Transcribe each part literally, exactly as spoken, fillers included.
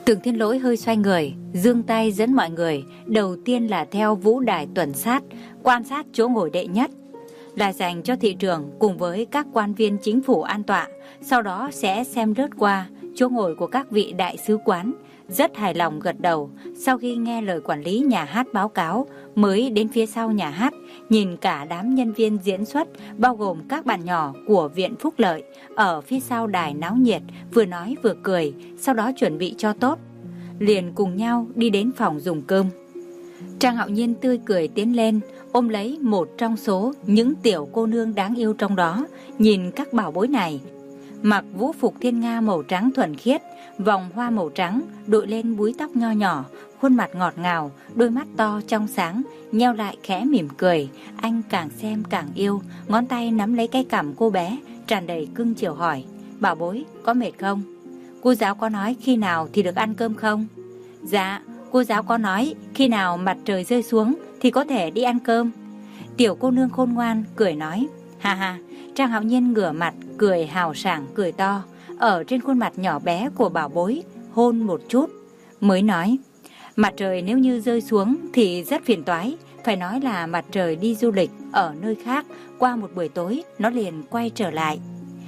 Tưởng Thiên Lỗi hơi xoay người, giương tay dẫn mọi người, đầu tiên là theo vũ đài tuần sát, quan sát chỗ ngồi đệ nhất, là dành cho thị trưởng cùng với các quan viên chính phủ an tọa, sau đó sẽ xem lướt qua chỗ ngồi của các vị đại sứ quán. Rất hài lòng gật đầu, sau khi nghe lời quản lý nhà hát báo cáo, mới đến phía sau nhà hát, nhìn cả đám nhân viên diễn xuất, bao gồm các bạn nhỏ của Viện Phúc Lợi, ở phía sau đài náo nhiệt, vừa nói vừa cười, sau đó chuẩn bị cho tốt. Liền cùng nhau đi đến phòng dùng cơm. Trang Hạo Nhiên tươi cười tiến lên, ôm lấy một trong số những tiểu cô nương đáng yêu trong đó, nhìn các bảo bối này. Mặc vũ phục thiên nga màu trắng thuần khiết, vòng hoa màu trắng đội lên búi tóc nho nhỏ, khuôn mặt ngọt ngào, đôi mắt to trong sáng, nheo lại khẽ mỉm cười. Anh càng xem càng yêu, ngón tay nắm lấy cái cằm cô bé, tràn đầy cưng chiều hỏi: bảo bối, có mệt không? Cô giáo có nói khi nào thì được ăn cơm không? Dạ, cô giáo có nói khi nào mặt trời rơi xuống thì có thể đi ăn cơm. Tiểu cô nương khôn ngoan cười nói. Ha ha. Trang Hạo Nhiên ngửa mặt cười hào sảng cười to, ở trên khuôn mặt nhỏ bé của bảo bối hôn một chút, mới nói: mặt trời nếu như rơi xuống thì rất phiền toái, phải nói là mặt trời đi du lịch ở nơi khác, qua một buổi tối nó liền quay trở lại.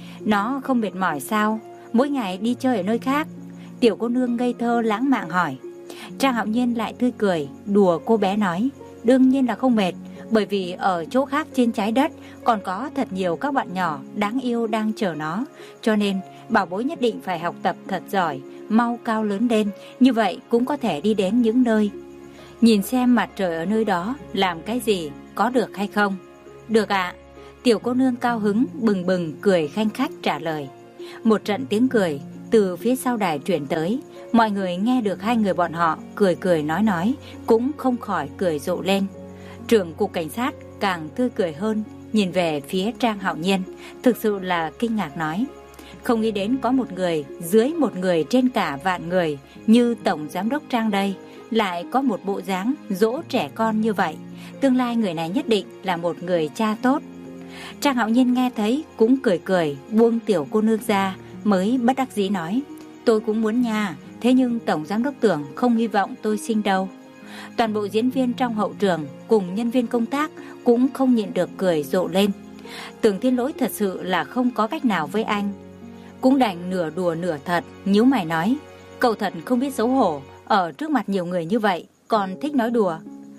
Nó không mệt mỏi sao, mỗi ngày đi chơi ở nơi khác? Tiểu cô nương ngây thơ lãng mạn hỏi. Trang Hạo Nhiên lại tươi cười đùa cô bé nói: đương nhiên là không mệt, bởi vì ở chỗ khác trên trái đất còn có thật nhiều các bạn nhỏ đáng yêu đang chờ nó, cho nên bảo bối nhất định phải học tập thật giỏi, mau cao lớn lên, như vậy cũng có thể đi đến những nơi. Nhìn xem mặt trời ở nơi đó làm cái gì, có được hay không? Được ạ. Tiểu cô nương cao hứng bừng bừng cười khanh khách trả lời. Một trận tiếng cười từ phía sau đài truyền tới, mọi người nghe được hai người bọn họ cười cười nói nói, cũng không khỏi cười rộ lên. Trưởng cục cảnh sát càng tươi cười hơn, nhìn về phía Trang Hạo Nhiên, thực sự là kinh ngạc nói: không nghĩ đến có một người dưới một người trên cả vạn người như tổng giám đốc Trang đây, lại có một bộ dáng dỗ trẻ con như vậy. Tương lai người này nhất định là một người cha tốt. Trang Hạo Nhiên nghe thấy cũng cười cười, buông tiểu cô nương ra, mới bất đắc dĩ nói: tôi cũng muốn nha, thế nhưng tổng giám đốc Tưởng không hy vọng tôi sinh đâu. Toàn bộ diễn viên trong hậu trường cùng nhân viên công tác cũng không nhịn được cười rộ lên. Tưởng Thiên Lỗi thật sự là không có cách nào với anh, cũng đành nửa đùa nửa thật, nhíu mày nói: cậu thật không biết xấu hổ, ở trước mặt nhiều người như vậy còn thích nói đùa.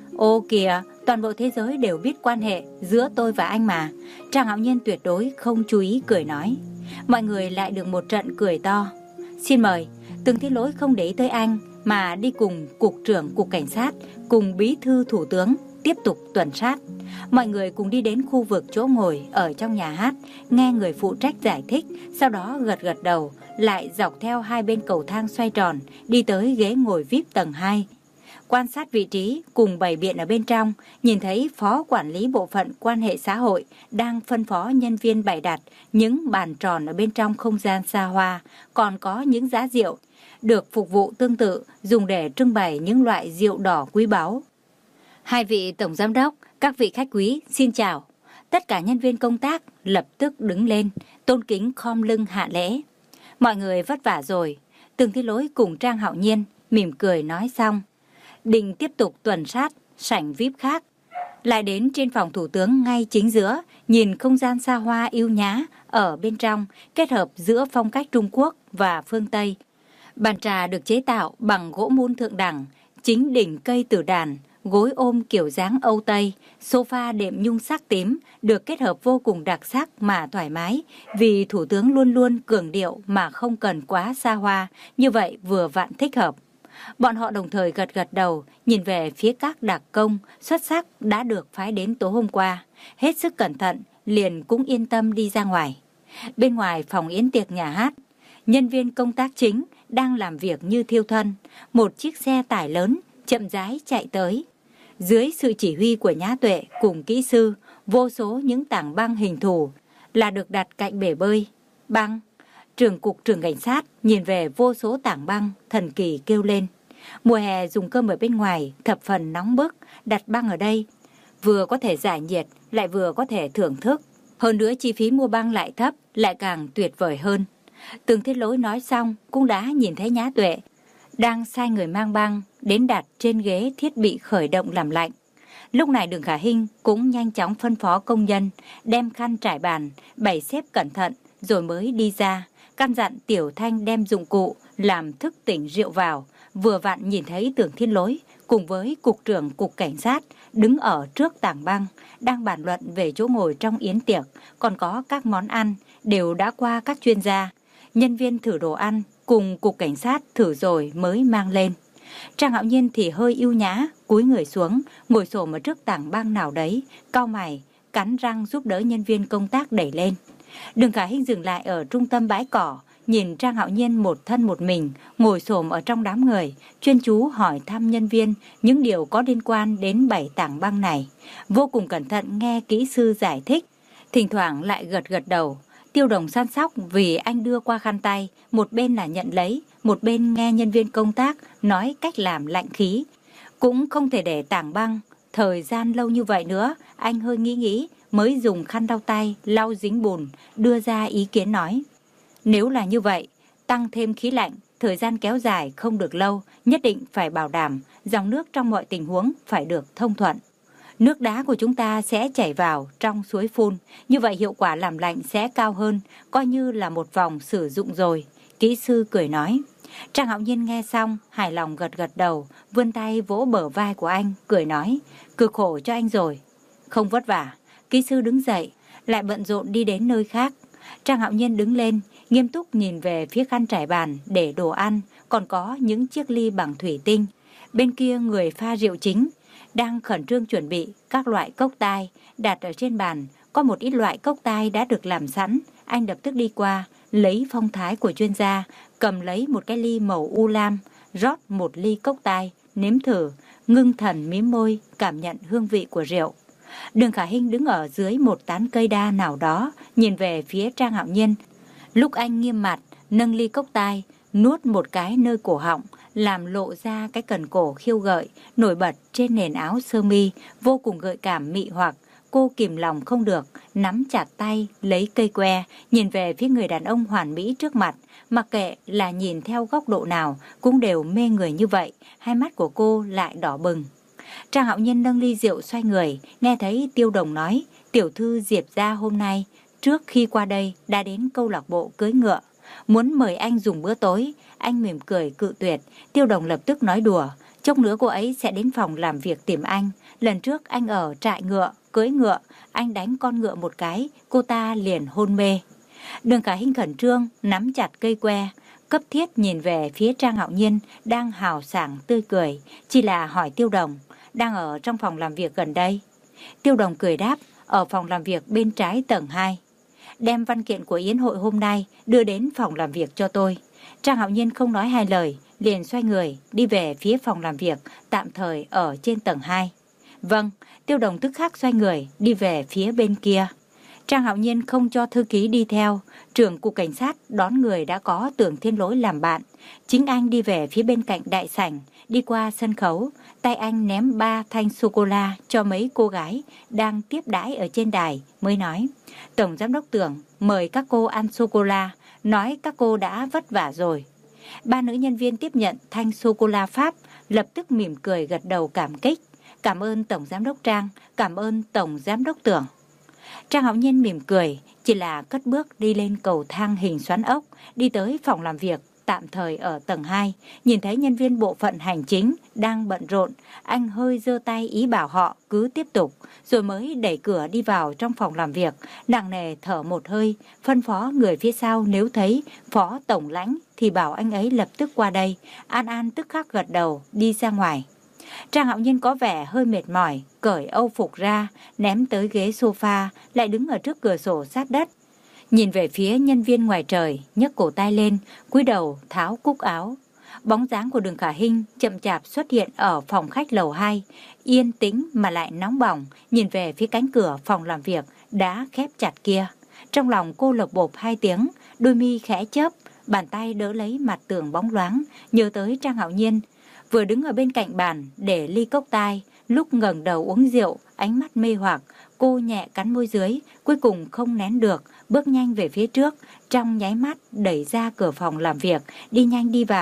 Ô kìa, toàn bộ thế giới đều biết quan hệ giữa tôi và anh mà. Trang Hạo Nhiên tuyệt đối không chú ý cười nói. Mọi người lại được một trận cười to. Xin mời. Tưởng Thiên Lỗi không để ý tới anh, mà đi cùng cục trưởng cục cảnh sát, cùng bí thư thủ tướng tiếp tục tuần sát. Mọi người cùng đi đến khu vực chỗ ngồi ở trong nhà hát, nghe người phụ trách giải thích, sau đó gật gật đầu, lại dọc theo hai bên cầu thang xoay tròn, đi tới ghế ngồi vi ai pi tầng hai. Quan sát vị trí cùng bày biện ở bên trong, nhìn thấy phó quản lý bộ phận quan hệ xã hội đang phân phó nhân viên bày đặt những bàn tròn ở bên trong không gian xa hoa, còn có những giá rượu được phục vụ tương tự, dùng để trưng bày những loại rượu đỏ quý báu. Hai vị tổng giám đốc, các vị khách quý, xin chào. Tất cả nhân viên công tác lập tức đứng lên, tôn kính khom lưng hạ lễ. Mọi người vất vả rồi. Tưởng Thiên Lỗi cùng Trang Hạo Nhiên mỉm cười nói xong, định tiếp tục tuần sát sảnh vi ai pi khác. Lại đến trên phòng thủ tướng ngay chính giữa, nhìn không gian xa hoa yêu nhã ở bên trong, kết hợp giữa phong cách Trung Quốc và phương Tây. Bàn trà được chế tạo bằng gỗ mun thượng đẳng, chính đỉnh cây tử đàn, gối ôm kiểu dáng Âu Tây, sofa đệm nhung sắc tím được kết hợp vô cùng đặc sắc mà thoải mái, vì thủ tướng luôn luôn cường điệu mà không cần quá xa hoa, như vậy vừa vặn thích hợp. Bọn họ đồng thời gật gật đầu, nhìn về phía các đặc công xuất sắc đã được phái đến tối hôm qua, hết sức cẩn thận, liền cũng yên tâm đi ra ngoài. Bên ngoài phòng yến tiệc nhà hát, nhân viên công tác chính đang làm việc như thiêu thân. Một chiếc xe tải lớn chậm rãi chạy tới. Dưới sự chỉ huy của Nhã Tuệ cùng kỹ sư, vô số những tảng băng hình thù là được đặt cạnh bể bơi. Băng. Trưởng cục trưởng cảnh sát nhìn về vô số tảng băng, thần kỳ kêu lên. Mùa hè dùng cơm ở bên ngoài thập phần nóng bức, đặt băng ở đây vừa có thể giải nhiệt lại vừa có thể thưởng thức. Hơn nữa chi phí mua băng lại thấp, lại càng tuyệt vời hơn. Tưởng Thiên Lỗi nói xong cũng đã nhìn thấy Nhã Tuệ đang sai người mang băng đến đặt trên ghế thiết bị khởi động làm lạnh. Lúc này Đường Khả Hinh cũng nhanh chóng phân phó công nhân đem khăn trải bàn, bày xếp cẩn thận rồi mới đi ra, căn dặn Tiểu Thanh đem dụng cụ làm thức tỉnh rượu vào. Vừa vặn nhìn thấy Tưởng Thiên Lỗi cùng với cục trưởng cục cảnh sát đứng ở trước tảng băng, đang bàn luận về chỗ ngồi trong yến tiệc, còn có các món ăn đều đã qua các chuyên gia, nhân viên thử đồ ăn cùng cục cảnh sát thử rồi mới mang lên. Trang Hạo Nhiên thì hơi ưu nhã, cúi người xuống, ngồi xổm ở trước tảng băng nào đấy, cau mày, cắn răng giúp đỡ nhân viên công tác đẩy lên. Đường Khả Hinh dừng lại ở trung tâm bãi cỏ, nhìn Trang Hạo Nhiên một thân một mình, ngồi xổm ở trong đám người, chuyên chú hỏi thăm nhân viên những điều có liên quan đến bảy tảng băng này. Vô cùng cẩn thận nghe kỹ sư giải thích, thỉnh thoảng lại gật gật đầu. Tiêu Đồng săn sóc vì anh đưa qua khăn tay, một bên là nhận lấy, một bên nghe nhân viên công tác nói cách làm lạnh khí. Cũng không thể để tảng băng thời gian lâu như vậy nữa, anh hơi nghĩ nghĩ mới dùng khăn lau tay lau dính bùn, đưa ra ý kiến nói: nếu là như vậy, tăng thêm khí lạnh, thời gian kéo dài không được lâu, nhất định phải bảo đảm dòng nước trong mọi tình huống phải được thông thuận. Nước đá của chúng ta sẽ chảy vào trong suối phun, như vậy hiệu quả làm lạnh sẽ cao hơn, coi như là một vòng sử dụng rồi. Kỹ sư cười nói. Trang Hạo Nhiên nghe xong, hài lòng gật gật đầu, vươn tay vỗ bờ vai của anh, cười nói: cực khổ cho anh rồi. Không vất vả. Kỹ sư đứng dậy, lại bận rộn đi đến nơi khác. Trang Hạo Nhiên đứng lên, nghiêm túc nhìn về phía khăn trải bàn để đồ ăn, còn có những chiếc ly bằng thủy tinh. Bên kia người pha rượu chính đang khẩn trương chuẩn bị các loại cốc tai đặt ở trên bàn. Có một ít loại cốc tai đã được làm sẵn. Anh lập tức đi qua, lấy phong thái của chuyên gia, cầm lấy một cái ly màu u lam, rót một ly cốc tai, nếm thử, ngưng thần mím môi, cảm nhận hương vị của rượu. Đường Khả Hinh đứng ở dưới một tán cây đa nào đó, nhìn về phía Trang Hạo Nhiên. Lúc anh nghiêm mặt, nâng ly cốc tai, nuốt một cái nơi cổ họng, làm lộ ra cái cần cổ khiêu gợi, nổi bật trên nền áo sơ mi, vô cùng gợi cảm mị hoặc. Cô kìm lòng không được, nắm chặt tay, lấy cây que, nhìn về phía người đàn ông hoàn mỹ trước mặt. Mặc kệ là nhìn theo góc độ nào, cũng đều mê người như vậy, hai mắt của cô lại đỏ bừng. Trang Hạo Nhiên nâng ly rượu xoay người, nghe thấy Tiêu Đồng nói, tiểu thư Diệp gia hôm nay, trước khi qua đây, đã đến câu lạc bộ cưỡi ngựa. Muốn mời anh dùng bữa tối, anh mỉm cười cự tuyệt. Tiêu Đồng lập tức nói đùa, chốc nữa cô ấy sẽ đến phòng làm việc tìm anh. Lần trước anh ở trại ngựa, cưỡi ngựa, anh đánh con ngựa một cái, cô ta liền hôn mê. Đường Khả Hinh khẩn trương, nắm chặt cây que, cấp thiết nhìn về phía Trang Hạo Nhiên, đang hào sảng tươi cười, chỉ là hỏi Tiêu Đồng, đang ở trong phòng làm việc gần đây. Tiêu Đồng cười đáp, ở phòng làm việc bên trái tầng hai. Đem văn kiện của yến hội hôm nay đưa đến phòng làm việc cho tôi. Trang Hạo Nhiên không nói hai lời, liền xoay người, đi về phía phòng làm việc, tạm thời ở trên tầng hai. Vâng, Tiêu Đồng tức khắc xoay người, đi về phía bên kia. Trang Hạo Nhiên không cho thư ký đi theo, trưởng cục cảnh sát đón người đã có Tưởng Thiên Lỗi làm bạn. Chính anh đi về phía bên cạnh đại sảnh, đi qua sân khấu, tay anh ném ba thanh sô-cô-la cho mấy cô gái đang tiếp đãi ở trên đài, mới nói: Tổng giám đốc Tưởng mời các cô ăn sô-cô-la, nói các cô đã vất vả rồi. Ba nữ nhân viên tiếp nhận thanh sô-cô-la Pháp, lập tức mỉm cười gật đầu cảm kích. Cảm ơn Tổng giám đốc Trang, cảm ơn Tổng giám đốc Tưởng. Trang Hạo Nhiên mỉm cười, chỉ là cất bước đi lên cầu thang hình xoắn ốc, đi tới phòng làm việc tạm thời ở tầng hai, nhìn thấy nhân viên bộ phận hành chính đang bận rộn, anh hơi giơ tay ý bảo họ cứ tiếp tục, rồi mới đẩy cửa đi vào trong phòng làm việc, nặng nề thở một hơi, phân phó người phía sau nếu thấy phó tổng lãnh thì bảo anh ấy lập tức qua đây. An An tức khắc gật đầu, đi ra ngoài. Trang Hạo Nhiên có vẻ hơi mệt mỏi, cởi âu phục ra, ném tới ghế sofa, lại đứng ở trước cửa sổ sát đất. Nhìn về phía nhân viên ngoài trời, nhấc cổ tay lên, cúi đầu tháo cúc áo. Bóng dáng của Đường Khả Hinh chậm chạp xuất hiện ở phòng khách lầu hai, yên tĩnh mà lại nóng bỏng, nhìn về phía cánh cửa phòng làm việc đã khép chặt kia. Trong lòng cô lộc bộp hai tiếng, đôi mi khẽ chớp, bàn tay đỡ lấy mặt tường bóng loáng, nhớ tới Trang Hạo Nhiên vừa đứng ở bên cạnh bàn để ly cốc tai, lúc ngẩng đầu uống rượu, ánh mắt mê hoặc, cô nhẹ cắn môi dưới, cuối cùng không nén được, bước nhanh về phía trước, trong nháy mắt đẩy ra cửa phòng làm việc, đi nhanh đi vào,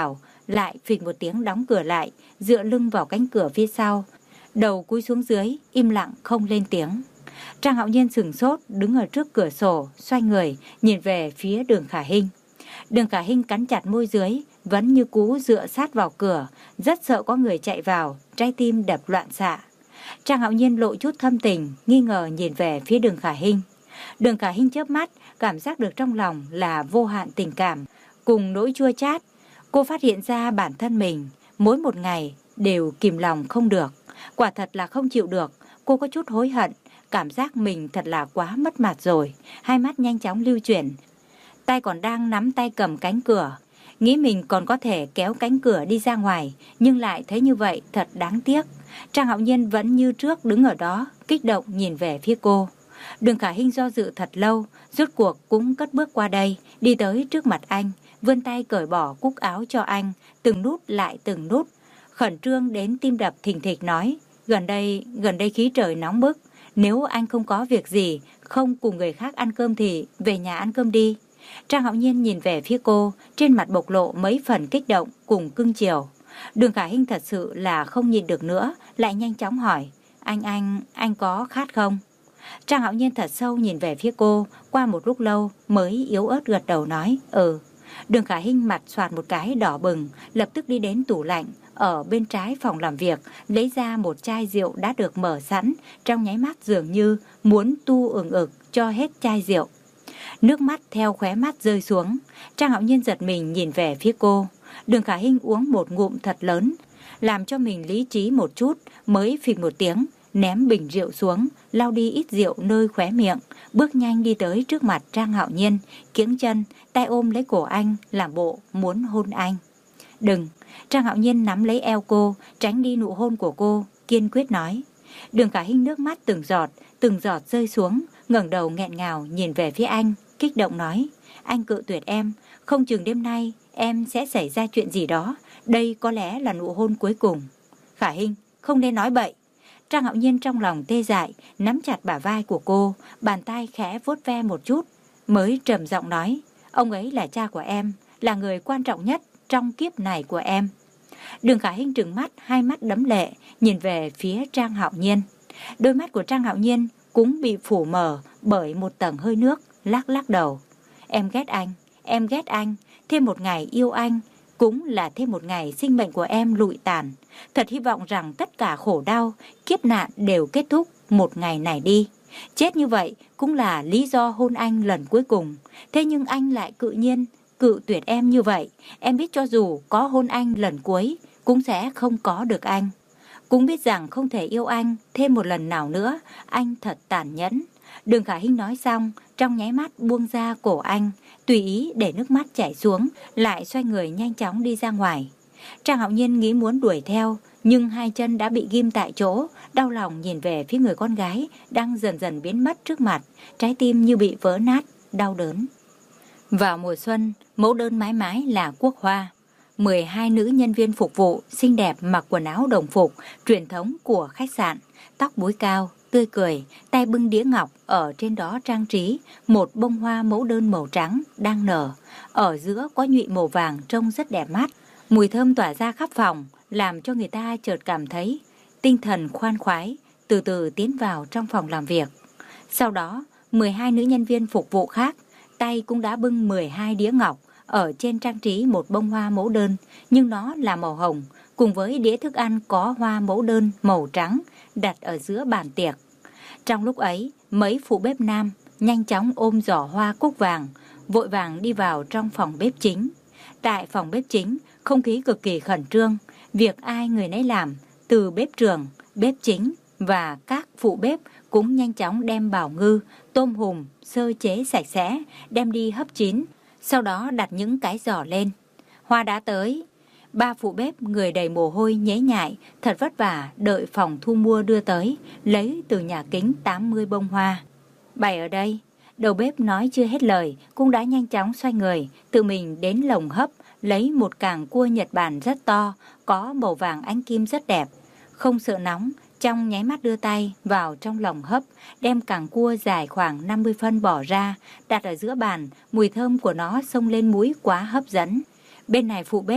lại phịch một tiếng đóng cửa lại, dựa lưng vào cánh cửa phía sau, đầu cúi xuống dưới, im lặng không lên tiếng. Trang Hạo Nhiên sửng sốt, đứng ở trước cửa sổ, xoay người, nhìn về phía Đường Khả Hinh. Đường Khả Hinh cắn chặt môi dưới, vẫn như cú dựa sát vào cửa, rất sợ có người chạy vào, trái tim đập loạn xạ. Trang Hạo Nhiên lộ chút thâm tình, nghi ngờ nhìn về phía Đường Khả Hinh. Đường Khả Hinh chớp mắt, cảm giác được trong lòng là vô hạn tình cảm, cùng nỗi chua chát. Cô phát hiện ra bản thân mình, mỗi một ngày đều kìm lòng không được. Quả thật là không chịu được, cô có chút hối hận, cảm giác mình thật là quá mất mặt rồi. Hai mắt nhanh chóng lưu chuyển, tay còn đang nắm tay cầm cánh cửa. Nghĩ mình còn có thể kéo cánh cửa đi ra ngoài, nhưng lại thấy như vậy thật đáng tiếc. Trang Hạo Nhiên vẫn như trước đứng ở đó, kích động nhìn về phía cô. Đường Khả Hinh do dự thật lâu, rốt cuộc cũng cất bước qua đây, đi tới trước mặt anh, vươn tay cởi bỏ cúc áo cho anh, từng nút lại từng nút. Khẩn trương đến tim đập thình thịch nói, gần đây, gần đây khí trời nóng bức, nếu anh không có việc gì, không cùng người khác ăn cơm thì về nhà ăn cơm đi. Trang Hạo Nhiên nhìn về phía cô, trên mặt bộc lộ mấy phần kích động cùng cưng chiều. Đường Khả Hinh thật sự là không nhìn được nữa, lại nhanh chóng hỏi, anh anh, anh có khát không? Trang Hạo Nhiên thật sâu nhìn về phía cô, qua một lúc lâu mới yếu ớt gật đầu nói, ừ. Đường Khả Hinh mặt xoạt một cái đỏ bừng, lập tức đi đến tủ lạnh, ở bên trái phòng làm việc, lấy ra một chai rượu đã được mở sẵn, trong nháy mắt dường như muốn tu ừng ực cho hết chai rượu. Nước mắt theo khóe mắt rơi xuống, Trang Hạo Nhiên giật mình nhìn về phía cô. Đường Khả Hinh uống một ngụm thật lớn, làm cho mình lý trí một chút, mới phịch một tiếng, ném bình rượu xuống, lau đi ít rượu nơi khóe miệng, bước nhanh đi tới trước mặt Trang Hạo Nhiên, kiễng chân, tay ôm lấy cổ anh, làm bộ muốn hôn anh. Đừng! Trang Hạo Nhiên nắm lấy eo cô, tránh đi nụ hôn của cô, kiên quyết nói. Đường Khả Hinh nước mắt từng giọt, từng giọt rơi xuống, ngẩng đầu nghẹn ngào nhìn về phía anh, kích động nói, anh cự tuyệt em, không chừng đêm nay em sẽ xảy ra chuyện gì đó, đây có lẽ là nụ hôn cuối cùng. Khả Hinh, không nên nói bậy. Trang Hạo Nhiên trong lòng tê dại, nắm chặt bả vai của cô, bàn tay khẽ vuốt ve một chút, mới trầm giọng nói, ông ấy là cha của em, là người quan trọng nhất trong kiếp này của em. Đường Khả Hinh trừng mắt, hai mắt đẫm lệ, nhìn về phía Trang Hạo Nhiên. Đôi mắt của Trang Hạo Nhiên cũng bị phủ mờ bởi một tầng hơi nước, lắc lắc đầu. Em ghét anh, em ghét anh, thêm một ngày yêu anh, cũng là thêm một ngày sinh mệnh của em lụi tàn. Thật hy vọng rằng tất cả khổ đau, kiếp nạn đều kết thúc một ngày này đi. Chết như vậy cũng là lý do hôn anh lần cuối cùng. Thế nhưng anh lại cự nhiên, cự tuyệt em như vậy. Em biết cho dù có hôn anh lần cuối, cũng sẽ không có được anh. Cũng biết rằng không thể yêu anh thêm một lần nào nữa, anh thật tàn nhẫn. Đường Khả Hinh nói xong, trong nháy mắt buông ra cổ anh, tùy ý để nước mắt chảy xuống, lại xoay người nhanh chóng đi ra ngoài. Trang Hạo Nhiên nghĩ muốn đuổi theo, nhưng hai chân đã bị ghim tại chỗ, đau lòng nhìn về phía người con gái đang dần dần biến mất trước mặt, trái tim như bị vỡ nát, đau đớn. Vào mùa xuân, mẫu đơn mái mái là quốc hoa. mười hai nữ nhân viên phục vụ xinh đẹp mặc quần áo đồng phục truyền thống của khách sạn, tóc búi cao, tươi cười, tay bưng đĩa ngọc, ở trên đó trang trí một bông hoa mẫu đơn màu trắng đang nở, ở giữa có nhụy màu vàng trông rất đẹp mắt, mùi thơm tỏa ra khắp phòng, làm cho người ta chợt cảm thấy tinh thần khoan khoái, từ từ tiến vào trong phòng làm việc. Sau đó, mười hai nữ nhân viên phục vụ khác, tay cũng đã bưng mười hai đĩa ngọc, ở trên trang trí một bông hoa mẫu đơn, nhưng nó là màu hồng, cùng với đĩa thức ăn có hoa mẫu đơn màu trắng đặt ở giữa bàn tiệc. Trong lúc ấy, mấy phụ bếp nam nhanh chóng ôm giỏ hoa cúc vàng, vội vàng đi vào trong phòng bếp chính. Tại phòng bếp chính, không khí cực kỳ khẩn trương, việc ai người nấy làm, từ bếp trưởng, bếp chính và các phụ bếp cũng nhanh chóng đem bào ngư, tôm hùm, sơ chế sạch sẽ, đem đi hấp chín, sau đó đặt những cái giỏ lên. Hoa đã tới. Ba phụ bếp người đầy mồ hôi nhễ nhại, thật vất vả đợi phòng thu mua đưa tới, lấy từ nhà kính tám mươi bông hoa. Bày ở đây. Đầu bếp nói chưa hết lời, cũng đã nhanh chóng xoay người, tự mình đến lồng hấp, lấy một càng cua Nhật Bản rất to, có màu vàng ánh kim rất đẹp. Không sợ nóng, trong nháy mắt đưa tay vào trong lồng hấp, đem càng cua dài khoảng năm mươi phân bỏ ra, đặt ở giữa bàn, mùi thơm của nó xông lên mũi quá hấp dẫn. Bên này phụ bếp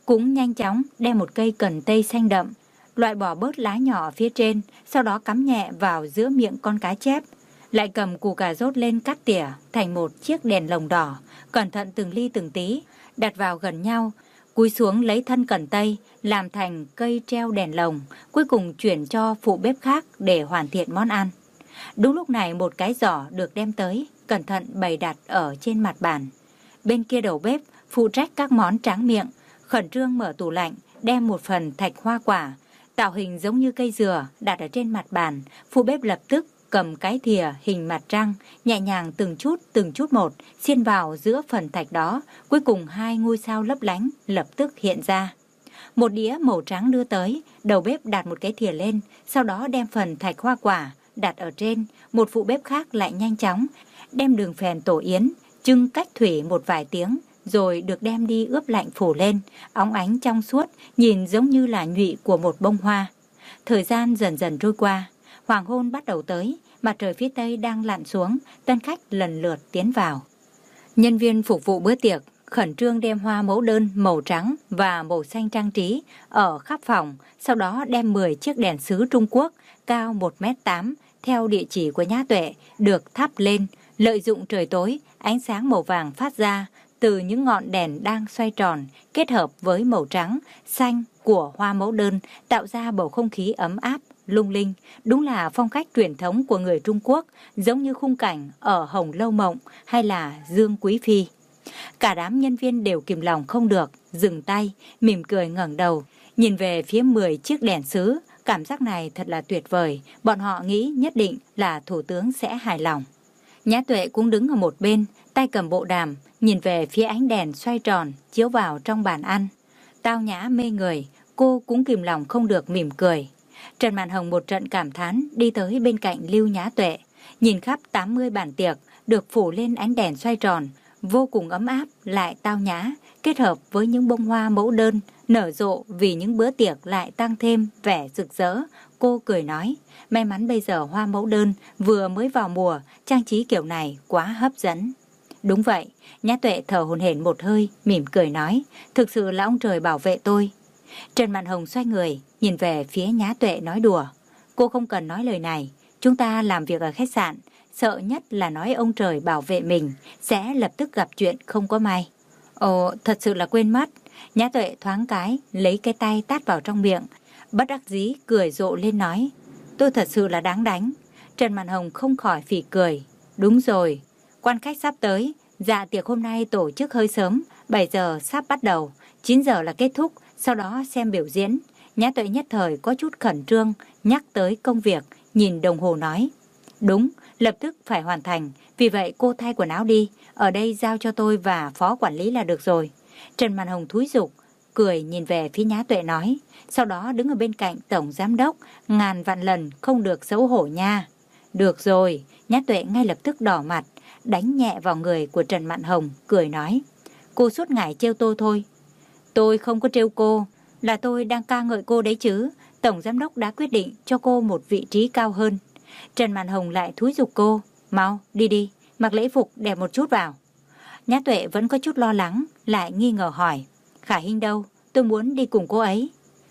cũng nhanh chóng đem một cây cần tây xanh đậm, loại bỏ bớt lá nhỏ phía trên, sau đó cắm nhẹ vào giữa miệng con cá chép. Lại cầm củ cà rốt lên cắt tỉa thành một chiếc đèn lồng đỏ, cẩn thận từng ly từng tí, đặt vào gần nhau, cúi xuống lấy thân cần tây, làm thành cây treo đèn lồng, cuối cùng chuyển cho phụ bếp khác để hoàn thiện món ăn. Đúng lúc này một cái giỏ được đem tới, cẩn thận bày đặt ở trên mặt bàn. Bên kia đầu bếp, phụ trách các món tráng miệng, khẩn trương mở tủ lạnh, đem một phần thạch hoa quả, tạo hình giống như cây dừa, đặt ở trên mặt bàn. Phụ bếp lập tức cầm cái thìa hình mặt trăng, nhẹ nhàng từng chút từng chút một, xiên vào giữa phần thạch đó, cuối cùng hai ngôi sao lấp lánh lập tức hiện ra. Một đĩa màu trắng đưa tới, đầu bếp đặt một cái thìa lên, sau đó đem phần thạch hoa quả đặt ở trên. Một phụ bếp khác lại nhanh chóng đem đường phèn tổ yến, trưng cách thủy một vài tiếng, rồi được đem đi ướp lạnh phủ lên, óng ánh trong suốt, nhìn giống như là nhụy của một bông hoa. Thời gian dần dần trôi qua, hoàng hôn bắt đầu tới, mặt trời phía tây đang lặn xuống, tân khách lần lượt tiến vào. Nhân viên phục vụ bữa tiệc khẩn trương đem hoa mẫu đơn màu trắng và màu xanh trang trí ở khắp phòng, sau đó đem mười chiếc đèn sứ Trung Quốc cao một mét tám theo địa chỉ của Nhã Tuệ được thắp lên, lợi dụng trời tối, ánh sáng màu vàng phát ra từ những ngọn đèn đang xoay tròn, kết hợp với màu trắng, xanh của hoa mẫu đơn, tạo ra bầu không khí ấm áp, lung linh. Đúng là phong cách truyền thống của người Trung Quốc, giống như khung cảnh ở Hồng Lâu Mộng hay là Dương Quý Phi. Cả đám nhân viên đều kìm lòng không được, dừng tay, mỉm cười ngẩng đầu, nhìn về phía mười chiếc đèn sứ. Cảm giác này thật là tuyệt vời, bọn họ nghĩ nhất định là thủ tướng sẽ hài lòng. Nhã Tuệ cũng đứng ở một bên, tay cầm bộ đàm, nhìn về phía ánh đèn xoay tròn, chiếu vào trong bàn ăn. Tao nhã mê người, cô cũng kìm lòng không được mỉm cười. Trần Mạn Hồng một trận cảm thán đi tới bên cạnh Lưu Nhã Tuệ, nhìn khắp tám mươi bàn tiệc được phủ lên ánh đèn xoay tròn, vô cùng ấm áp lại tao nhã, kết hợp với những bông hoa mẫu đơn nở rộ vì những bữa tiệc lại tăng thêm vẻ rực rỡ. Cô cười nói, may mắn bây giờ hoa mẫu đơn vừa mới vào mùa, trang trí kiểu này quá hấp dẫn. Đúng vậy, Nhã Tuệ thở hổn hển một hơi, mỉm cười nói, thực sự là ông trời bảo vệ tôi. Trần Mạn Hồng xoay người, nhìn về phía Nhã Tuệ nói đùa, cô không cần nói lời này, chúng ta làm việc ở khách sạn, sợ nhất là nói ông trời bảo vệ mình, sẽ lập tức gặp chuyện không có may. Ồ, thật sự là quên mất. Nhã Tuệ thoáng cái, lấy cái tay tát vào trong miệng, bất đắc dĩ cười rộ lên nói, tôi thật sự là đáng đánh. Trần Mạn Hồng không khỏi phì cười, đúng rồi, quan khách sắp tới, dạ tiệc hôm nay tổ chức hơi sớm, bảy giờ sắp bắt đầu, chín giờ là kết thúc, sau đó xem biểu diễn. Nhã Tuệ nhất thời có chút khẩn trương, nhắc tới công việc, nhìn đồng hồ nói, đúng, lập tức phải hoàn thành, vì vậy cô thay quần áo đi, ở đây giao cho tôi và phó quản lý là được rồi. Trần Mạn Hồng thúi giục, cười nhìn về phía Nhã Tuệ nói, sau đó đứng ở bên cạnh tổng giám đốc, ngàn vạn lần không được xấu hổ nha. Được rồi, Nhã Tuệ ngay lập tức đỏ mặt, đánh nhẹ vào người của Trần Mạn Hồng, cười nói, cô suốt ngày trêu tôi thôi. Tôi không có trêu cô, là tôi đang ca ngợi cô đấy chứ, tổng giám đốc đã quyết định cho cô một vị trí cao hơn. Trần Mạn Hồng lại thúi giục cô, mau, đi đi, mặc lễ phục đẹp một chút vào. Nhã Tuệ vẫn có chút lo lắng, lại nghi ngờ hỏi, Khả Hinh đâu, tôi muốn đi cùng cô ấy.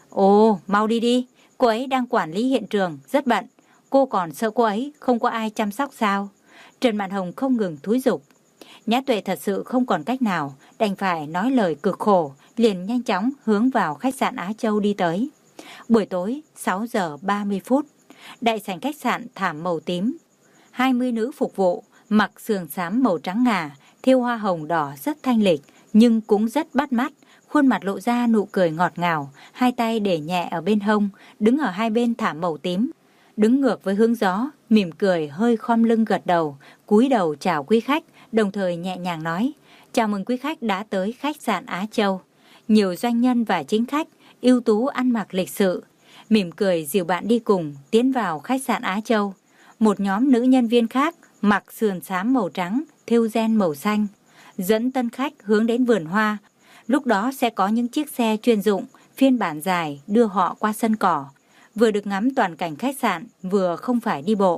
Ồ, mau đi đi, cô ấy đang quản lý hiện trường, rất bận, cô còn sợ cô ấy không có ai chăm sóc sao? Trần Mạn Hồng không ngừng thúi giục. Nhã Tuệ thật sự không còn cách nào, đành phải nói lời cực khổ, liền nhanh chóng hướng vào khách sạn Á Châu đi tới. Buổi tối sáu giờ ba mươi phút, đại sảnh khách sạn thảm màu tím, hai mươi nữ phục vụ mặc sườn xám màu trắng ngà, thêu hoa hồng đỏ rất thanh lịch nhưng cũng rất bắt mắt, khuôn mặt lộ ra nụ cười ngọt ngào, hai tay để nhẹ ở bên hông, đứng ở hai bên thảm màu tím, đứng ngược với hướng gió, mỉm cười hơi khom lưng gật đầu, cúi đầu chào quý khách, đồng thời nhẹ nhàng nói, chào mừng quý khách đã tới khách sạn Á Châu. Nhiều doanh nhân và chính khách ưu tú ăn mặc lịch sự, mỉm cười dìu bạn đi cùng tiến vào khách sạn Á Châu. Một nhóm nữ nhân viên khác mặc sườn xám màu trắng, thêu ren màu xanh, dẫn tân khách hướng đến vườn hoa. Lúc đó sẽ có những chiếc xe chuyên dụng, phiên bản dài đưa họ qua sân cỏ, vừa được ngắm toàn cảnh khách sạn, vừa không phải đi bộ.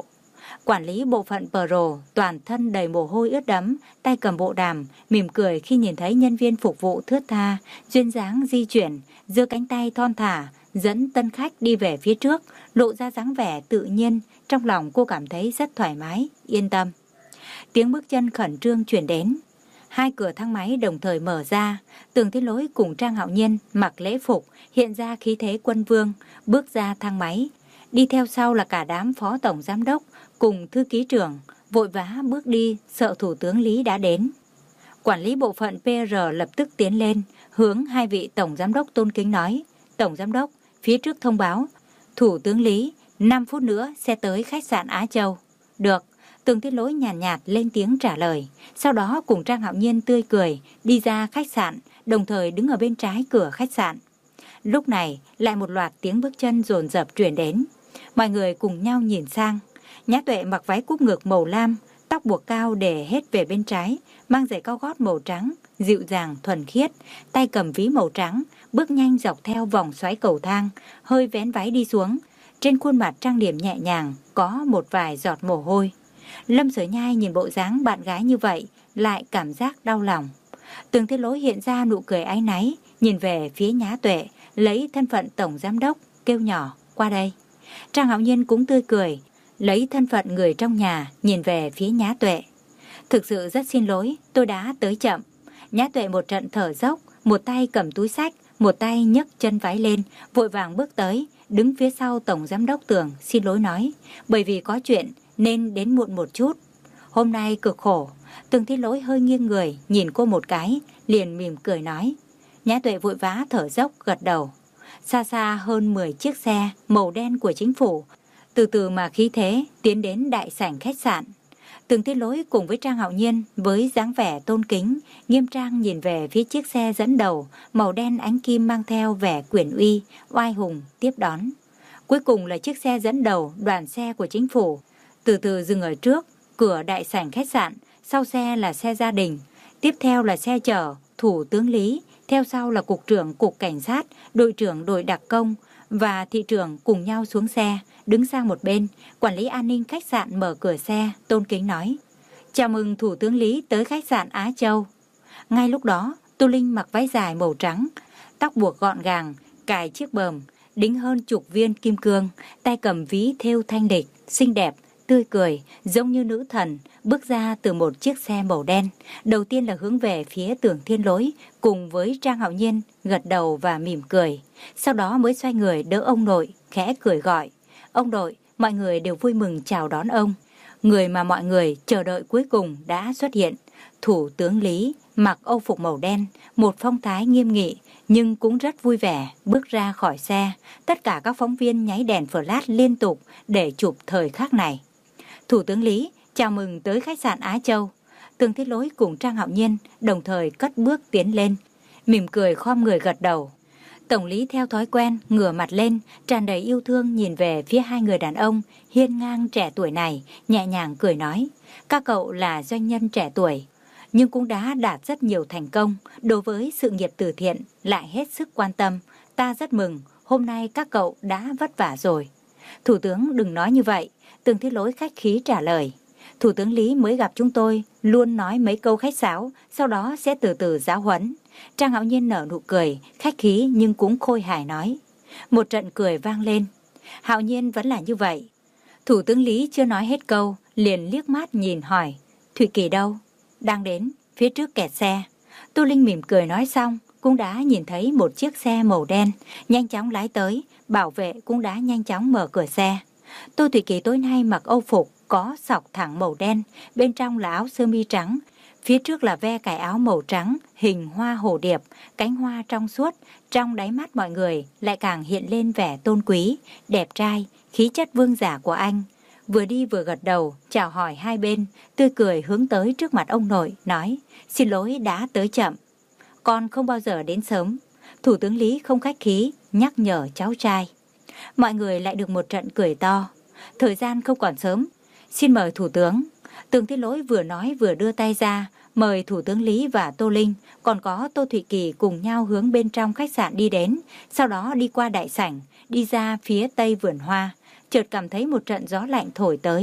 Quản lý bộ phận Pro toàn thân đầy mồ hôi ướt đẫm, tay cầm bộ đàm, mỉm cười khi nhìn thấy nhân viên phục vụ thướt tha, duyên dáng di chuyển, giơ cánh tay thon thả, dẫn tân khách đi về phía trước, lộ ra dáng vẻ tự nhiên. Trong lòng cô cảm thấy rất thoải mái, yên tâm. Tiếng bước chân khẩn trương chuyển đến. Hai cửa thang máy đồng thời mở ra. Tường Thiên Lỗi cùng Trang Hạo Nhiên mặc lễ phục, hiện ra khí thế quân vương, bước ra thang máy. Đi theo sau là cả đám phó tổng giám đốc cùng thư ký trưởng, vội vã bước đi, sợ thủ tướng Lý đã đến. Quản lý bộ phận pê rờ lập tức tiến lên, hướng hai vị tổng giám đốc tôn kính nói: Tổng giám đốc, phía trước thông báo, thủ tướng Lý, năm phút nữa sẽ tới khách sạn Á Châu. Được. Tường Thiên Lỗi nhàn nhạt, nhạt lên tiếng trả lời, sau đó cùng Trang Hạo Nhiên tươi cười đi ra khách sạn, đồng thời đứng ở bên trái cửa khách sạn. Lúc này lại một loạt tiếng bước chân dồn dập truyền đến, mọi người cùng nhau nhìn sang. Nhã Tuệ mặc váy cúp ngực màu lam, tóc buộc cao để hết về bên trái, mang giày cao gót màu trắng, dịu dàng thuần khiết, tay cầm ví màu trắng, bước nhanh dọc theo vòng xoáy cầu thang, hơi vén váy đi xuống. Trên khuôn mặt trang điểm nhẹ nhàng, có một vài giọt mồ hôi. Lâm Sở Nhai nhìn bộ dáng bạn gái như vậy, lại cảm giác đau lòng. Tường Thiên Lỗi hiện ra nụ cười áy náy, nhìn về phía Nhã Tuệ, lấy thân phận tổng giám đốc, kêu nhỏ, qua đây. Trang Hạo Nhiên cũng tươi cười, lấy thân phận người trong nhà, nhìn về phía Nhã Tuệ. Thực sự rất xin lỗi, tôi đã tới chậm. Nhã Tuệ một trận thở dốc, một tay cầm túi sách, một tay nhấc chân váy lên, vội vàng bước tới, đứng phía sau tổng giám đốc Tường, xin lỗi nói, bởi vì có chuyện nên đến muộn một chút. Hôm nay cực khổ. Tường Thiên Lỗi hơi nghiêng người, nhìn cô một cái, liền mỉm cười nói. Nhã Tuệ vội vã thở dốc gật đầu. Xa xa hơn mười chiếc xe màu đen của chính phủ, từ từ mà khí thế tiến đến đại sảnh khách sạn. Tường Thiên Lỗi cùng với Trang Hạo Nhiên với dáng vẻ tôn kính, nghiêm trang nhìn về phía chiếc xe dẫn đầu, màu đen ánh kim mang theo vẻ quyền uy, oai hùng tiếp đón. Cuối cùng là chiếc xe dẫn đầu đoàn xe của chính phủ, từ từ dừng ở trước cửa đại sảnh khách sạn, sau xe là xe gia đình, tiếp theo là xe chở thủ tướng Lý, theo sau là cục trưởng cục cảnh sát, đội trưởng đội đặc công và thị trưởng cùng nhau xuống xe, đứng sang một bên. Quản lý an ninh khách sạn mở cửa xe, tôn kính nói: Chào mừng thủ tướng Lý tới khách sạn Á Châu. Ngay lúc đó, Tô Linh mặc váy dài màu trắng, tóc buộc gọn gàng, cài chiếc bờm, đính hơn chục viên kim cương, tay cầm ví thêu thanh lịch, xinh đẹp, tươi cười, giống như nữ thần, bước ra từ một chiếc xe màu đen. Đầu tiên là hướng về phía Tường Thiên Lỗi, cùng với Trang Hạo Nhiên gật đầu và mỉm cười. Sau đó mới xoay người đỡ ông nội, khẽ cười gọi: Ông nội, mọi người đều vui mừng chào đón ông. Người mà mọi người chờ đợi cuối cùng đã xuất hiện. Thủ tướng Lý mặc âu phục màu đen, một phong thái nghiêm nghị nhưng cũng rất vui vẻ, bước ra khỏi xe. Tất cả các phóng viên nháy đèn flash liên tục để chụp thời khắc này. Thủ tướng Lý, chào mừng tới khách sạn Á Châu. Tường Thiên Lỗi cùng Trang Hạo Nhiên đồng thời cất bước tiến lên, mỉm cười khom người gật đầu. Tổng Lý theo thói quen ngửa mặt lên, tràn đầy yêu thương nhìn về phía hai người đàn ông hiên ngang trẻ tuổi này, nhẹ nhàng cười nói: Các cậu là doanh nhân trẻ tuổi, nhưng cũng đã đạt rất nhiều thành công, đối với sự nghiệp từ thiện lại hết sức quan tâm. Ta rất mừng, hôm nay các cậu đã vất vả rồi. Thủ tướng đừng nói như vậy. Tường Thiên Lỗi khách khí trả lời. Thủ tướng Lý mới gặp chúng tôi, luôn nói mấy câu khách sáo, sau đó sẽ từ từ giáo huấn. Trang Hạo Nhiên nở nụ cười, khách khí nhưng cũng khôi hài nói. Một trận cười vang lên. Hạo Nhiên vẫn là như vậy. Thủ tướng Lý chưa nói hết câu, liền liếc mắt nhìn hỏi: Thụy Kỳ đâu? Đang đến, phía trước kẹt xe. Tô Linh mỉm cười nói xong, cũng đã nhìn thấy một chiếc xe màu đen nhanh chóng lái tới, bảo vệ cũng đã nhanh chóng mở cửa xe. Tô Thụy Kỳ tối nay mặc âu phục có sọc thẳng màu đen, bên trong là áo sơ mi trắng, phía trước là ve cài áo màu trắng, hình hoa hồ điệp, cánh hoa trong suốt. Trong đáy mắt mọi người lại càng hiện lên vẻ tôn quý, đẹp trai, khí chất vương giả của anh. Vừa đi vừa gật đầu, chào hỏi hai bên, tươi cười hướng tới trước mặt ông nội, nói: Xin lỗi đã tới chậm. Con không bao giờ đến sớm. Thủ tướng Lý không khách khí, nhắc nhở cháu trai. Mọi người lại được một trận cười to. Thời gian không còn sớm, xin mời thủ tướng. Tường Thiên Lỗi vừa nói vừa đưa tay ra, mời thủ tướng Lý và Tô Linh, còn có Tô Thụy Kỳ cùng nhau hướng bên trong khách sạn đi đến. Sau đó đi qua đại sảnh, đi ra phía tây vườn hoa, chợt cảm thấy một trận gió lạnh thổi tới.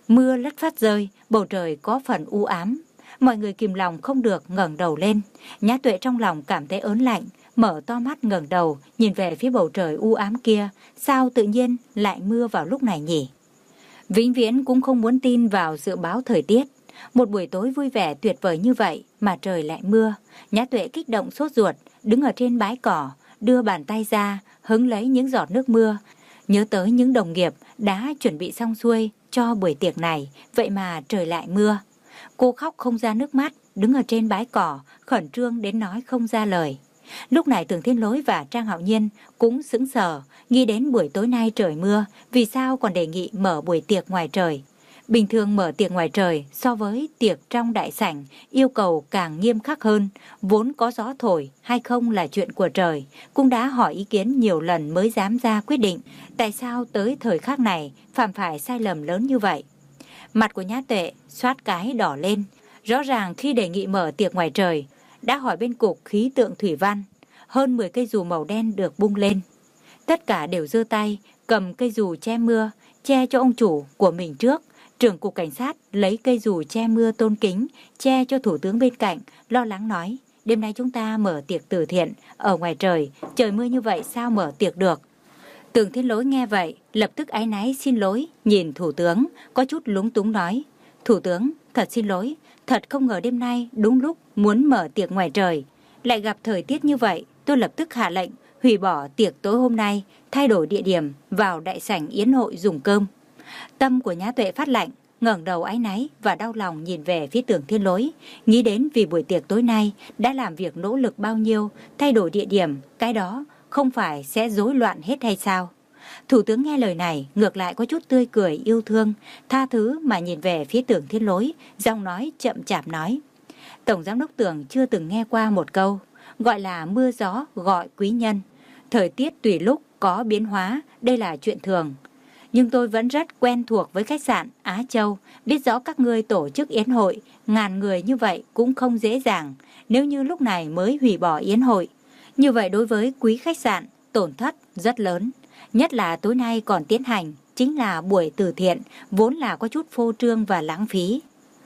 Mưa lất phất rơi, bầu trời có phần u ám. Mọi người kìm lòng không được ngẩng đầu lên. Nhã Tuệ trong lòng cảm thấy ớn lạnh, mở to mắt ngẩng đầu, nhìn về phía bầu trời u ám kia. Sao tự nhiên lại mưa vào lúc này nhỉ? Vĩnh viễn cũng không muốn tin vào dự báo thời tiết. Một buổi tối vui vẻ tuyệt vời như vậy mà trời lại mưa. Nhã Tuệ kích động sốt ruột, đứng ở trên bãi cỏ, đưa bàn tay ra, hứng lấy những giọt nước mưa. Nhớ tới những đồng nghiệp đã chuẩn bị xong xuôi cho buổi tiệc này, vậy mà trời lại mưa. Cô khóc không ra nước mắt, đứng ở trên bãi cỏ, khẩn trương đến nói không ra lời. Lúc này Tưởng Thiên Lỗi và Trang Hạo Nhiên cũng sững sờ, nghĩ đến buổi tối nay trời mưa, vì sao còn đề nghị mở buổi tiệc ngoài trời. Bình thường mở tiệc ngoài trời so với tiệc trong đại sảnh yêu cầu càng nghiêm khắc hơn, vốn có gió thổi hay không là chuyện của trời, cũng đã hỏi ý kiến nhiều lần mới dám ra quyết định. Tại sao tới thời khắc này phạm phải sai lầm lớn như vậy? Mặt của Nhã Tuệ xoát cái đỏ lên, rõ ràng khi đề nghị mở tiệc ngoài trời, đã hỏi bên cục khí tượng thủy văn, hơn mười cây dù màu đen được bung lên. Tất cả đều giơ tay, cầm cây dù che mưa, che cho ông chủ của mình trước. Trưởng cục cảnh sát lấy cây dù che mưa tôn kính, che cho thủ tướng bên cạnh, lo lắng nói, đêm nay chúng ta mở tiệc từ thiện, ở ngoài trời, trời mưa như vậy sao mở tiệc được. Tưởng Thiên Lỗi nghe vậy, lập tức áy náy xin lỗi, nhìn thủ tướng, có chút lúng túng nói, thủ tướng, thật xin lỗi, thật không ngờ đêm nay đúng lúc muốn mở tiệc ngoài trời, lại gặp thời tiết như vậy, tôi lập tức hạ lệnh, hủy bỏ tiệc tối hôm nay, thay đổi địa điểm vào đại sảnh yến hội dùng cơm. Tâm của Nhã Tuệ phát lạnh, ngẩng đầu áy náy và đau lòng nhìn về phía Tưởng Thiên Lỗi, nghĩ đến vì buổi tiệc tối nay đã làm việc nỗ lực bao nhiêu, thay đổi địa điểm, cái đó không phải sẽ rối loạn hết hay sao? Thủ tướng nghe lời này ngược lại có chút tươi cười yêu thương, tha thứ mà nhìn về phía Tưởng Thiên Lỗi, giọng nói chậm chạp nói, Tổng giám đốc Tưởng chưa từng nghe qua một câu, gọi là mưa gió gọi quý nhân. Thời tiết tùy lúc có biến hóa, đây là chuyện thường. Nhưng tôi vẫn rất quen thuộc với khách sạn Á Châu, biết rõ các ngươi tổ chức yến hội, ngàn người như vậy cũng không dễ dàng. Nếu như lúc này mới hủy bỏ yến hội, như vậy đối với quý khách sạn, tổn thất rất lớn. Nhất là tối nay còn tiến hành, chính là buổi từ thiện, vốn là có chút phô trương và lãng phí.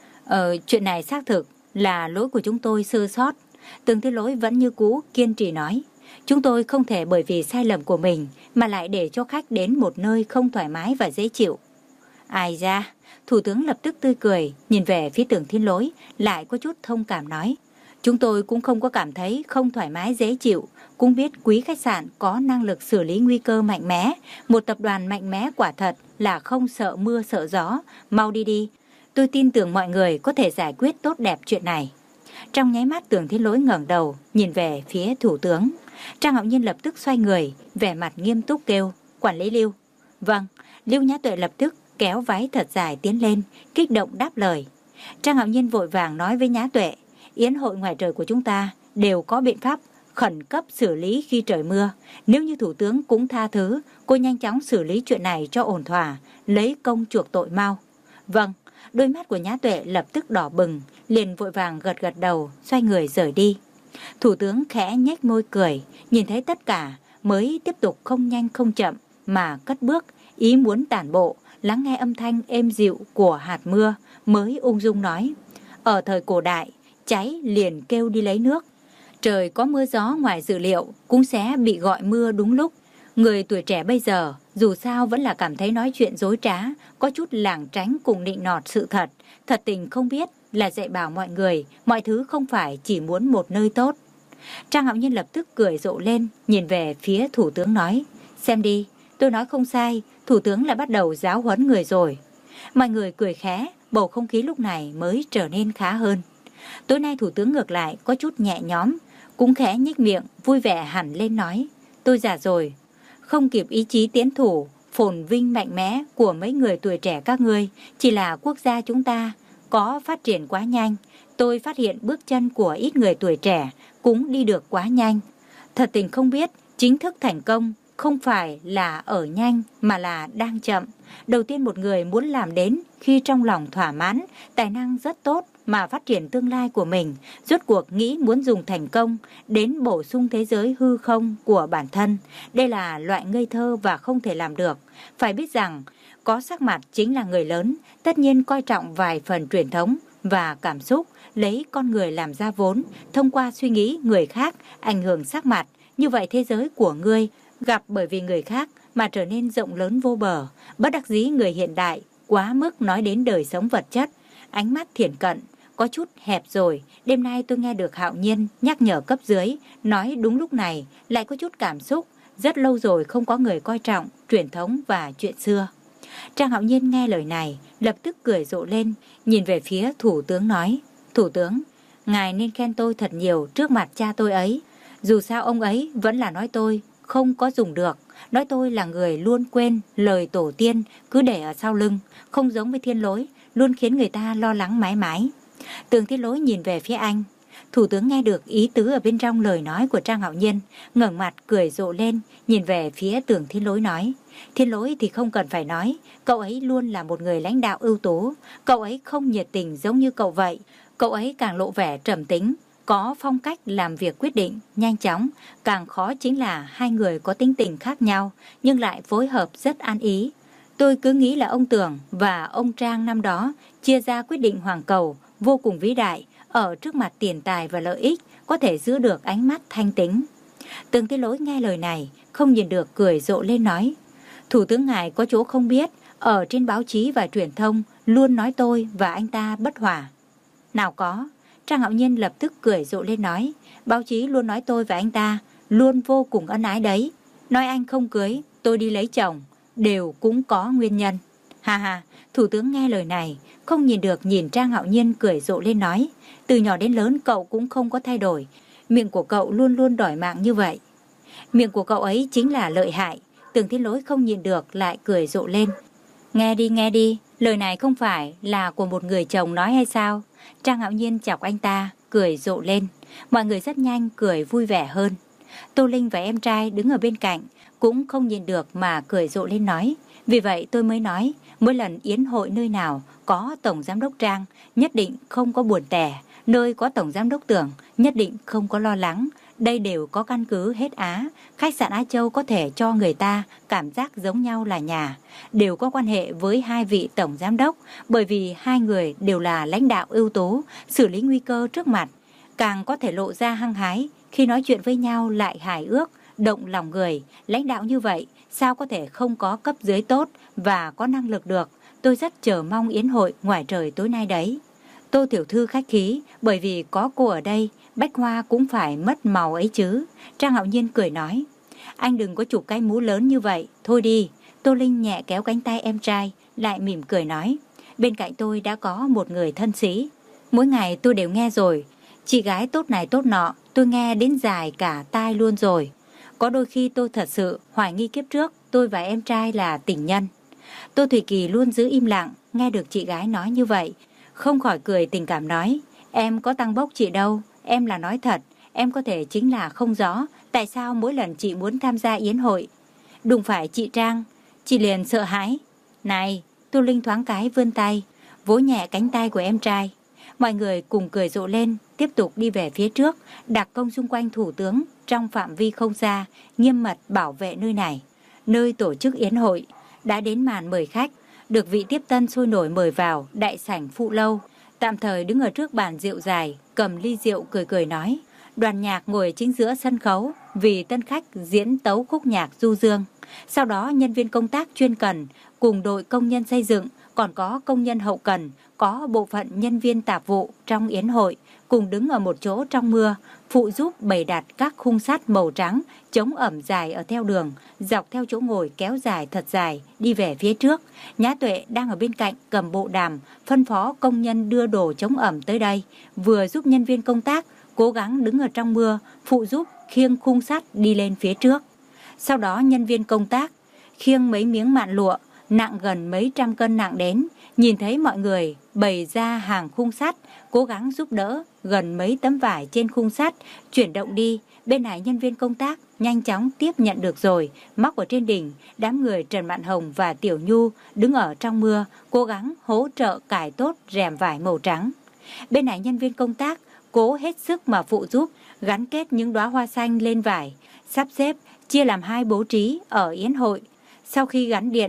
Ờ, chuyện này xác thực là lỗi của chúng tôi sơ sót. Tưởng Thiên Lỗi vẫn như cũ kiên trì nói, chúng tôi không thể bởi vì sai lầm của mình mà lại để cho khách đến một nơi không thoải mái và dễ chịu. Ai ra, thủ tướng lập tức tươi cười, nhìn về phía Tưởng Thiên Lỗi, lại có chút thông cảm nói, chúng tôi cũng không có cảm thấy không thoải mái dễ chịu, cũng biết quý khách sạn có năng lực xử lý nguy cơ mạnh mẽ, một tập đoàn mạnh mẽ quả thật là không sợ mưa sợ gió, mau đi đi, tôi tin tưởng mọi người có thể giải quyết tốt đẹp chuyện này. Trong nháy mắt Tưởng Thiên Lỗi ngẩng đầu, nhìn về phía thủ tướng. Trang Hạo Nhiên lập tức xoay người, vẻ mặt nghiêm túc kêu, quản lý Lưu. Vâng, Lưu Nhã Tuệ lập tức kéo váy thật dài tiến lên, kích động đáp lời. Trang Hạo Nhiên vội vàng nói với Nhã Tuệ, yến hội ngoài trời của chúng ta đều có biện pháp khẩn cấp xử lý khi trời mưa. Nếu như thủ tướng cũng tha thứ, cô nhanh chóng xử lý chuyện này cho ổn thỏa, lấy công chuộc tội mau. Vâng, đôi mắt của Nhã Tuệ lập tức đỏ bừng, liền vội vàng gật gật đầu, xoay người rời đi. Thủ tướng khẽ nhếch môi cười, nhìn thấy tất cả mới tiếp tục không nhanh không chậm mà cất bước, ý muốn tản bộ, lắng nghe âm thanh êm dịu của hạt mưa, mới ung dung nói, ở thời cổ đại, cháy liền kêu đi lấy nước. Trời có mưa gió ngoài dự liệu cũng sẽ bị gọi mưa đúng lúc. Người tuổi trẻ bây giờ dù sao vẫn là cảm thấy nói chuyện dối trá, có chút lảng tránh cùng nịnh nọt sự thật, thật tình không biết là dạy bảo mọi người, mọi thứ không phải chỉ muốn một nơi tốt. Trang Hạo Nhiên lập tức cười rộ lên, nhìn về phía thủ tướng nói, xem đi, tôi nói không sai, thủ tướng lại bắt đầu giáo huấn người rồi. Mọi người cười khẽ, bầu không khí lúc này mới trở nên khá hơn. Tối nay thủ tướng ngược lại có chút nhẹ nhõm, cũng khẽ nhếch miệng, vui vẻ hẳn lên nói, tôi già rồi, không kịp ý chí tiến thủ, phồn vinh mạnh mẽ của mấy người tuổi trẻ các ngươi, chỉ là quốc gia chúng ta có phát triển quá nhanh. Tôi phát hiện bước chân của ít người tuổi trẻ cũng đi được quá nhanh. Thật tình không biết, chính thức thành công không phải là ở nhanh mà là đang chậm. Đầu tiên một người muốn làm đến khi trong lòng thỏa mãn, tài năng rất tốt mà phát triển tương lai của mình, rốt cuộc nghĩ muốn dùng thành công đến bổ sung thế giới hư không của bản thân. Đây là loại ngây thơ và không thể làm được. Phải biết rằng, Có sắc mặt chính là người lớn, tất nhiên coi trọng vài phần truyền thống và cảm xúc, lấy con người làm ra vốn, thông qua suy nghĩ người khác, ảnh hưởng sắc mặt. Như vậy thế giới của ngươi gặp bởi vì người khác mà trở nên rộng lớn vô bờ. Bất đắc dĩ người hiện đại quá mức nói đến đời sống vật chất, ánh mắt thiển cận có chút hẹp rồi. Đêm nay tôi nghe được Hạo Nhiên nhắc nhở cấp dưới, nói đúng lúc này lại có chút cảm xúc. Rất lâu rồi không có người coi trọng truyền thống và chuyện xưa. Trang Hạo Nhiên nghe lời này lập tức cười rộ lên, nhìn về phía thủ tướng nói: Thủ tướng, ngài nên khen tôi thật nhiều trước mặt cha tôi ấy. Dù sao ông ấy vẫn là nói tôi không có dùng được, nói tôi là người luôn quên lời tổ tiên cứ để ở sau lưng, không giống với Thiên Lỗi, luôn khiến người ta lo lắng mãi mãi. Tường Thiên Lỗi nhìn về phía anh. Thủ tướng nghe được ý tứ ở bên trong lời nói của Trang Hạo Nhiên, ngẩng mặt cười rộ lên, nhìn về phía Tường Thiên Lỗi nói: Thiên Lỗi thì không cần phải nói, cậu ấy luôn là một người lãnh đạo ưu tú, cậu ấy không nhiệt tình giống như cậu vậy, cậu ấy càng lộ vẻ trầm tính, có phong cách làm việc quyết định, nhanh chóng. Càng khó chính là hai người có tính tình khác nhau, nhưng lại phối hợp rất an ý. Tôi cứ nghĩ là ông Tường và ông Trang năm đó chia ra quyết định hoàng cầu vô cùng vĩ đại, ở trước mặt tiền tài và lợi ích có thể giữ được ánh mắt thanh tính. Tường Thiên Lỗi nghe lời này không nhìn được cười rộ lên nói: Thủ tướng ngài có chỗ không biết, ở trên báo chí và truyền thông luôn nói tôi và anh ta bất hòa. Nào có. Trang Hạo Nhiên lập tức cười rộ lên nói: Báo chí luôn nói tôi và anh ta luôn vô cùng ân ái đấy. Nói anh không cưới, tôi đi lấy chồng, đều cũng có nguyên nhân. Ha ha. Thủ tướng nghe lời này không nhìn được nhìn Trang Hạo Nhiên cười rộ lên nói: Từ nhỏ đến lớn cậu cũng không có thay đổi, miệng của cậu luôn luôn đòi mạng như vậy. Miệng của cậu ấy chính là lợi hại. Tường Thiên Lỗi không nhìn được lại cười rộ lên. Nghe đi nghe đi, lời này không phải là của một người chồng nói hay sao? Trang Hạo Nhiên chọc anh ta, cười rộ lên. Mọi người rất nhanh cười vui vẻ hơn. Tô Linh và em trai đứng ở bên cạnh cũng không nhìn được mà cười rộ lên nói: Vì vậy tôi mới nói, mỗi lần yến hội nơi nào có Tổng Giám đốc Trang nhất định không có buồn tẻ, nơi có Tổng Giám đốc Tưởng nhất định không có lo lắng. Đây đều có căn cứ hết á. Khách sạn Á Châu có thể cho người ta cảm giác giống nhau là nhà, đều có quan hệ với hai vị tổng giám đốc, bởi vì hai người đều là lãnh đạo ưu tú, xử lý nguy cơ trước mặt, càng có thể lộ ra hăng hái, khi nói chuyện với nhau lại hài ước, động lòng người. Lãnh đạo như vậy sao có thể không có cấp dưới tốt và có năng lực được. Tôi rất chờ mong yến hội ngoài trời tối nay đấy. Tô tiểu thư khách khí, bởi vì có cô ở đây, bách hoa cũng phải mất màu ấy chứ. Trang Hạo Nhiên cười nói: Anh đừng có chụp cái mũ lớn như vậy, thôi đi. Tô Linh nhẹ kéo cánh tay em trai, lại mỉm cười nói: Bên cạnh tôi đã có một người thân sĩ, mỗi ngày tôi đều nghe rồi. Chị gái tốt này tốt nọ, tôi nghe đến dài cả tai luôn rồi. Có đôi khi tôi thật sự hoài nghi kiếp trước tôi và em trai là tình nhân. Tô Thủy Kỳ luôn giữ im lặng, nghe được chị gái nói như vậy, không khỏi cười tình cảm nói: Em có tăng bốc chị đâu, em là nói thật, em có thể chính là không rõ tại sao mỗi lần chị muốn tham gia yến hội đụng phải chị Trang, chị liền sợ hãi. Này, Tô Linh thoáng cái vươn tay, vỗ nhẹ cánh tay của em trai. Mọi người cùng cười rộ lên, tiếp tục đi về phía trước, đặc công xung quanh thủ tướng trong phạm vi không xa, nghiêm mật bảo vệ nơi này. Nơi tổ chức yến hội đã đến màn mời khách, được vị tiếp tân sôi nổi mời vào đại sảnh phụ lâu, tạm thời đứng ở trước bàn rượu dài, cầm ly rượu cười cười nói. Đoàn nhạc ngồi chính giữa sân khấu, vì tân khách diễn tấu khúc nhạc du dương. Sau đó nhân viên công tác chuyên cần cùng đội công nhân xây dựng, còn có công nhân hậu cần, có bộ phận nhân viên tạp vụ trong yến hội cùng đứng ở một chỗ trong mưa, phụ giúp bày đặt các khung sắt màu trắng chống ẩm dài ở theo đường, dọc theo chỗ ngồi kéo dài thật dài đi về phía trước. Nhã Tuệ đang ở bên cạnh cầm bộ đàm phân phó công nhân đưa đồ chống ẩm tới đây, vừa giúp nhân viên công tác cố gắng đứng ở trong mưa phụ giúp khiêng khung sắt đi lên phía trước. Sau đó nhân viên công tác khiêng mấy miếng mạn lụa nặng gần mấy trăm cân nặng đến, nhìn thấy mọi người bày ra hàng khung sắt, cố gắng giúp đỡ gần mấy tấm vải trên khung sắt chuyển động đi. Bên này nhân viên công tác nhanh chóng tiếp nhận được rồi, móc ở trên đỉnh. Đám người Trần Mạn Hồng và Tiểu Nhu đứng ở trong mưa cố gắng hỗ trợ cài tốt rèm vải màu trắng. Bên này nhân viên công tác cố hết sức mà phụ giúp gắn kết những đóa hoa xanh lên vải, sắp xếp chia làm hai bố trí ở yến hội. Sau khi gắn điện,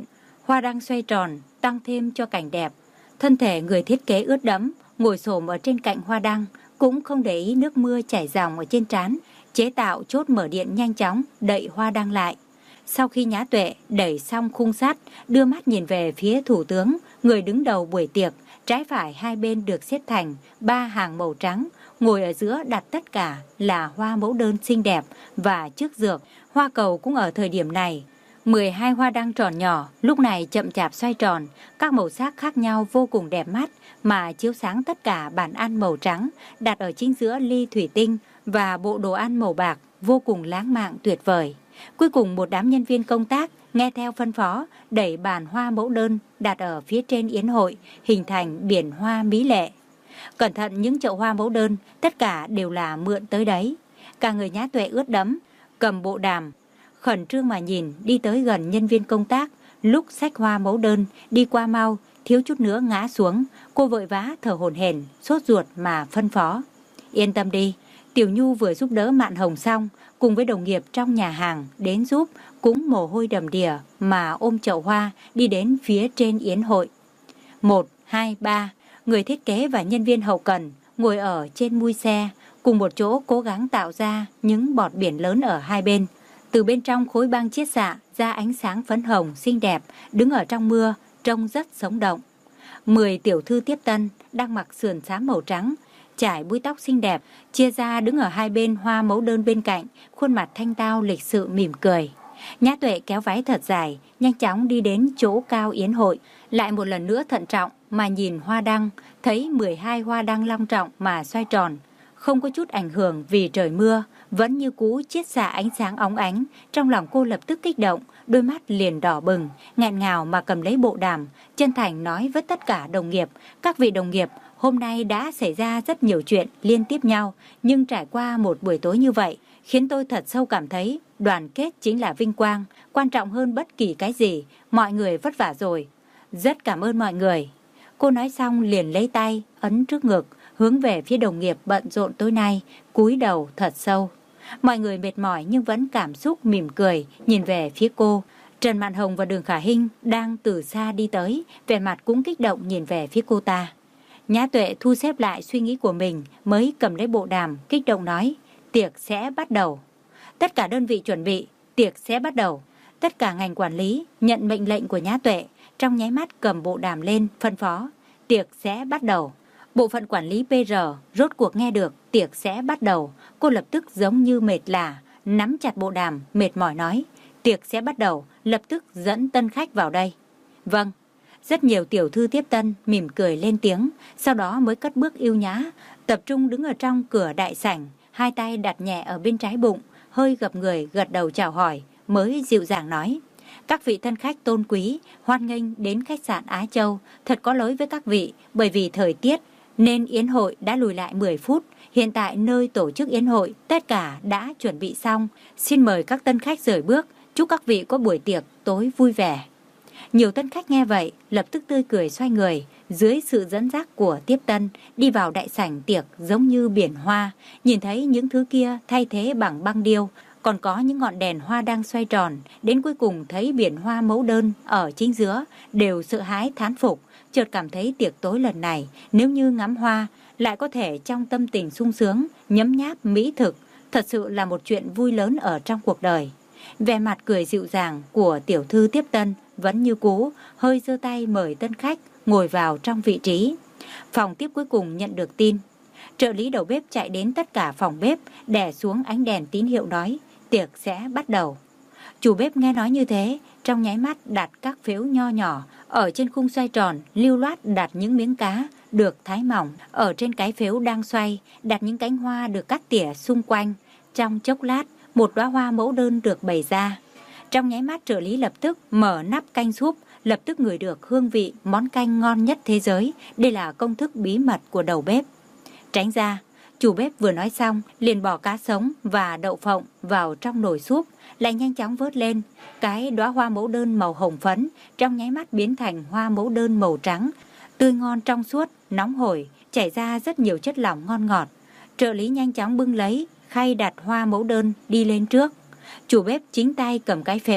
Hoa đăng xoay tròn, tăng thêm cho cảnh đẹp. Thân thể người thiết kế ướt đẫm, ngồi xổm ở trên cạnh hoa đăng, cũng không để ý nước mưa chảy ròng ở trên trán, chế tạo chốt mở điện nhanh chóng, đậy hoa đăng lại. Sau khi Nhã Tuệ đẩy xong khung sắt, đưa mắt nhìn về phía thủ tướng, người đứng đầu buổi tiệc, trái phải hai bên được xếp thành ba hàng màu trắng, ngồi ở giữa đặt tất cả là hoa mẫu đơn xinh đẹp và trước dược. Hoa cầu cũng ở thời điểm này. mười hai hoa đăng tròn nhỏ lúc này chậm chạp xoay tròn, các màu sắc khác nhau vô cùng đẹp mắt mà chiếu sáng tất cả bàn ăn màu trắng đặt ở chính giữa ly thủy tinh và bộ đồ ăn màu bạc vô cùng lãng mạn tuyệt vời. Cuối cùng một đám nhân viên công tác nghe theo phân phó đẩy bàn hoa mẫu đơn đặt ở phía trên yến hội, hình thành biển hoa mỹ lệ. Cẩn thận những chậu hoa mẫu đơn, tất cả đều là mượn tới đấy. Cả người Nhã Tuệ ướt đẫm, cầm bộ đàm, khẩn trương mà nhìn, đi tới gần nhân viên công tác. Lúc xách hoa mẫu đơn đi qua mau, thiếu chút nữa ngã xuống. Cô vội vã thở hổn hển, sốt ruột mà phân phó: Yên tâm đi, Tiểu Nhu vừa giúp đỡ Mạn Hồng xong, cùng với đồng nghiệp trong nhà hàng đến giúp, cũng mồ hôi đầm đìa mà ôm chậu hoa đi đến phía trên yến hội. Một, hai, ba, người thiết kế và nhân viên hậu cần ngồi ở trên mui xe, cùng một chỗ cố gắng tạo ra những bọt biển lớn ở hai bên. Từ bên trong khối băng chiết xạ ra ánh sáng phấn hồng xinh đẹp, đứng ở trong mưa, trông rất sống động. Mười tiểu thư tiếp tân đang mặc sườn xám màu trắng, trải búi tóc xinh đẹp, chia ra đứng ở hai bên hoa mẫu đơn bên cạnh, khuôn mặt thanh tao lịch sự mỉm cười. Nhã Tuệ kéo váy thật dài, nhanh chóng đi đến chỗ cao yến hội, lại một lần nữa thận trọng mà nhìn hoa đăng, thấy mười hai hoa đăng long trọng mà xoay tròn, không có chút ảnh hưởng vì trời mưa, vẫn như cũ chiết xạ ánh sáng óng ánh. Trong lòng cô lập tức kích động, đôi mắt liền đỏ bừng, nghẹn ngào mà cầm lấy bộ đàm, chân thành nói với tất cả đồng nghiệp: Các vị đồng nghiệp, hôm nay đã xảy ra rất nhiều chuyện liên tiếp nhau, nhưng trải qua một buổi tối như vậy, khiến tôi thật sâu cảm thấy đoàn kết chính là vinh quang, quan trọng hơn bất kỳ cái gì. Mọi người vất vả rồi. Rất cảm ơn mọi người. Cô nói xong liền lấy tay ấn trước ngực, hướng về phía đồng nghiệp bận rộn tối nay, cúi đầu thật sâu. Mọi người mệt mỏi nhưng vẫn cảm xúc mỉm cười nhìn về phía cô. Trần Mạn Hồng và Đường Khả Hinh đang từ xa đi tới, vẻ mặt cũng kích động nhìn về phía cô ta. Nhã Tuệ thu xếp lại suy nghĩ của mình, mới cầm lấy bộ đàm, kích động nói: Tiệc sẽ bắt đầu. Tất cả đơn vị chuẩn bị, tiệc sẽ bắt đầu. Tất cả ngành quản lý nhận mệnh lệnh của Nhã Tuệ, trong nháy mắt cầm bộ đàm lên, phân phó: Tiệc sẽ bắt đầu. Bộ phận quản lý pê rờ rốt cuộc nghe được tiệc sẽ bắt đầu, cô lập tức giống như mệt lả, nắm chặt bộ đàm, mệt mỏi nói: Tiệc sẽ bắt đầu, lập tức dẫn tân khách vào đây. Vâng. Rất nhiều tiểu thư tiếp tân mỉm cười lên tiếng, sau đó mới cất bước yêu nhã, tập trung đứng ở trong cửa đại sảnh, hai tay đặt nhẹ ở bên trái bụng, hơi gập người gật đầu chào hỏi, mới dịu dàng nói: Các vị thân khách tôn quý, hoan nghênh đến khách sạn Á Châu. Thật có lỗi với các vị, bởi vì thời tiết nên yến hội đã lùi lại mười phút. Hiện tại nơi tổ chức yến hội tất cả đã chuẩn bị xong, xin mời các tân khách rời bước. Chúc các vị có buổi tiệc tối vui vẻ. Nhiều tân khách nghe vậy lập tức tươi cười xoay người, dưới sự dẫn dắt của tiếp tân đi vào đại sảnh tiệc giống như biển hoa. Nhìn thấy những thứ kia thay thế bằng băng điêu, còn có những ngọn đèn hoa đang xoay tròn, đến cuối cùng thấy biển hoa mẫu đơn ở chính giữa, đều sợ hãi thán phục, chợt cảm thấy tiệc tối lần này nếu như ngắm hoa lại có thể trong tâm tình sung sướng nhấm nháp mỹ thực, thật sự là một chuyện vui lớn ở trong cuộc đời. Vẻ mặt cười dịu dàng của tiểu thư tiếp tân vẫn như cũ, hơi giơ tay mời tân khách ngồi vào trong vị trí. Phòng tiếp cuối cùng nhận được tin. Trợ lý đầu bếp chạy đến tất cả phòng bếp, đè xuống ánh đèn tín hiệu nói: Tiệc sẽ bắt đầu. Chủ bếp nghe nói như thế, trong nháy mắt đặt các phếu nho nhỏ ở trên khung xoay tròn, lưu loát đặt những miếng cá được thái mỏng ở trên cái phếu đang xoay, đặt những cánh hoa được cắt tỉa xung quanh. Trong chốc lát, một đóa hoa mẫu đơn được bày ra. Trong nháy mắt trợ lý lập tức mở nắp canh súp, lập tức ngửi được hương vị món canh ngon nhất thế giới. Đây là công thức bí mật của đầu bếp. Tránh ra, chủ bếp vừa nói xong liền bỏ cá sống và đậu phộng vào trong nồi súp, lại nhanh chóng vớt lên. Cái đóa hoa mẫu đơn màu hồng phấn trong nháy mắt biến thành hoa mẫu đơn màu trắng, tươi ngon trong suốt, nóng hổi, chảy ra rất nhiều chất lỏng ngon ngọt. Trợ lý nhanh chóng bưng lấy khay đặt hoa mẫu đơn đi lên trước. Chủ bếp chính tay cầm cái phếu,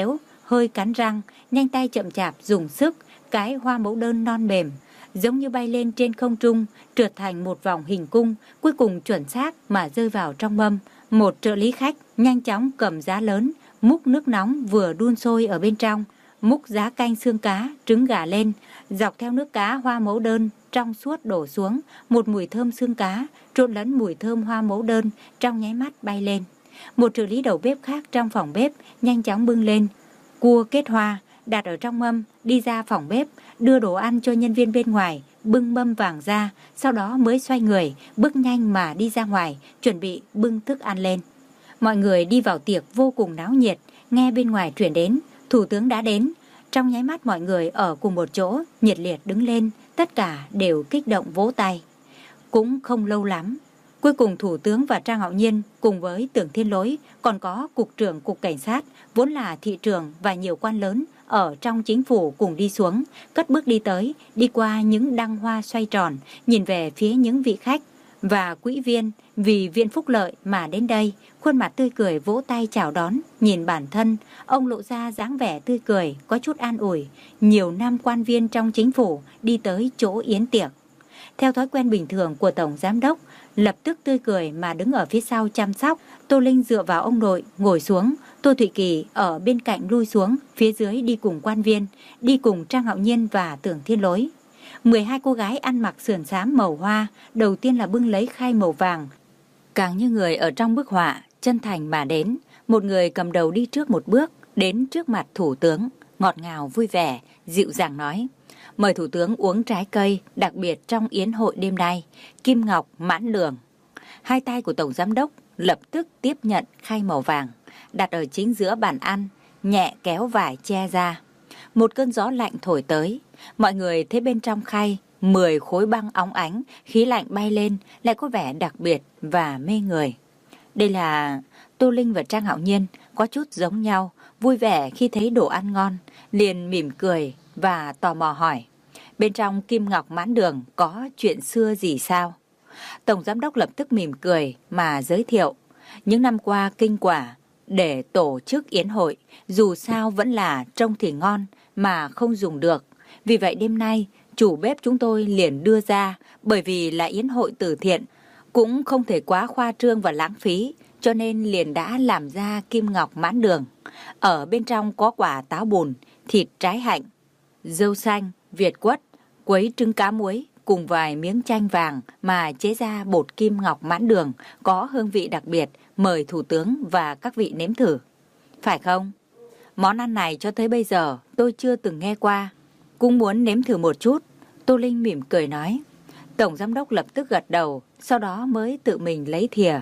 hơi cắn răng, nhanh tay chậm chạp dùng sức, cái hoa mẫu đơn non mềm giống như bay lên trên không trung, trượt thành một vòng hình cung, cuối cùng chuẩn xác mà rơi vào trong mâm. Một trợ lý khách nhanh chóng cầm giá lớn, múc nước nóng vừa đun sôi ở bên trong, múc giá canh xương cá, trứng gà lên, dọc theo nước cá hoa mẫu đơn trong suốt đổ xuống, một mùi thơm xương cá trộn lẫn mùi thơm hoa mẫu đơn trong nháy mắt bay lên. Một trợ lý đầu bếp khác trong phòng bếp nhanh chóng bưng lên cua kết hoa đặt ở trong mâm, đi ra phòng bếp đưa đồ ăn cho nhân viên bên ngoài, bưng mâm vàng ra, sau đó mới xoay người bước nhanh mà đi ra ngoài chuẩn bị bưng thức ăn lên. Mọi người đi vào tiệc vô cùng náo nhiệt, nghe bên ngoài truyền đến thủ tướng đã đến. Trong nháy mắt mọi người ở cùng một chỗ nhiệt liệt đứng lên, tất cả đều kích động vỗ tay. Cũng không lâu lắm, cuối cùng thủ tướng và Trang Hạo Nhiên cùng với Tưởng Thiên Lỗi, còn có cục trưởng cục cảnh sát, vốn là thị trưởng và nhiều quan lớn ở trong chính phủ cùng đi xuống, cất bước đi tới, đi qua những đăng hoa xoay tròn, nhìn về phía những vị khách và quỹ viên vì viện phúc lợi mà đến đây, khuôn mặt tươi cười vỗ tay chào đón. Nhìn bản thân, ông lộ ra dáng vẻ tươi cười, có chút an ủi. Nhiều năm quan viên trong chính phủ đi tới chỗ yến tiệc. Theo thói quen bình thường của Tổng Giám đốc, lập tức tươi cười mà đứng ở phía sau chăm sóc. Tô Linh dựa vào ông nội, ngồi xuống. Tô Thụy Kỳ ở bên cạnh lui xuống, phía dưới đi cùng quan viên, đi cùng Trang Hạo Nhiên và Tưởng Thiên Lỗi. mười hai cô gái ăn mặc sườn xám màu hoa, đầu tiên là bưng lấy khay màu vàng. Càng như người ở trong bức họa, chân thành mà đến. Một người cầm đầu đi trước một bước, đến trước mặt thủ tướng, ngọt ngào vui vẻ, dịu dàng nói: mời thủ tướng uống trái cây đặc biệt trong yến hội đêm nay, kim ngọc mãn đường. Hai tay của Tổng Giám đốc lập tức tiếp nhận khay màu vàng, đặt ở chính giữa bàn ăn, nhẹ kéo vải che ra. Một cơn gió lạnh thổi tới, mọi người thấy bên trong khay mười khối băng óng ánh, khí lạnh bay lên, lại có vẻ đặc biệt và mê người. Đây là... Tô Linh và Trang Hạo Nhiên có chút giống nhau, vui vẻ khi thấy đồ ăn ngon, liền mỉm cười và tò mò hỏi: bên trong kim ngọc mãn đường có chuyện xưa gì sao? Tổng Giám đốc lập tức mỉm cười mà giới thiệu: những năm qua kinh quả để tổ chức yến hội, dù sao vẫn là trông thì ngon mà không dùng được. Vì vậy đêm nay chủ bếp chúng tôi liền đưa ra, bởi vì là yến hội từ thiện, cũng không thể quá khoa trương và lãng phí, cho nên liền đã làm ra kim ngọc mãn đường. Ở bên trong có quả táo bùn, thịt trái hạnh, dâu xanh, việt quất, quấy trứng cá muối cùng vài miếng chanh vàng mà chế ra bột kim ngọc mãn đường, có hương vị đặc biệt, mời thủ tướng và các vị nếm thử. Phải không? Món ăn này cho tới bây giờ tôi chưa từng nghe qua, cũng muốn nếm thử một chút. Tô Linh mỉm cười nói. Tổng Giám đốc lập tức gật đầu, sau đó mới tự mình lấy thìa,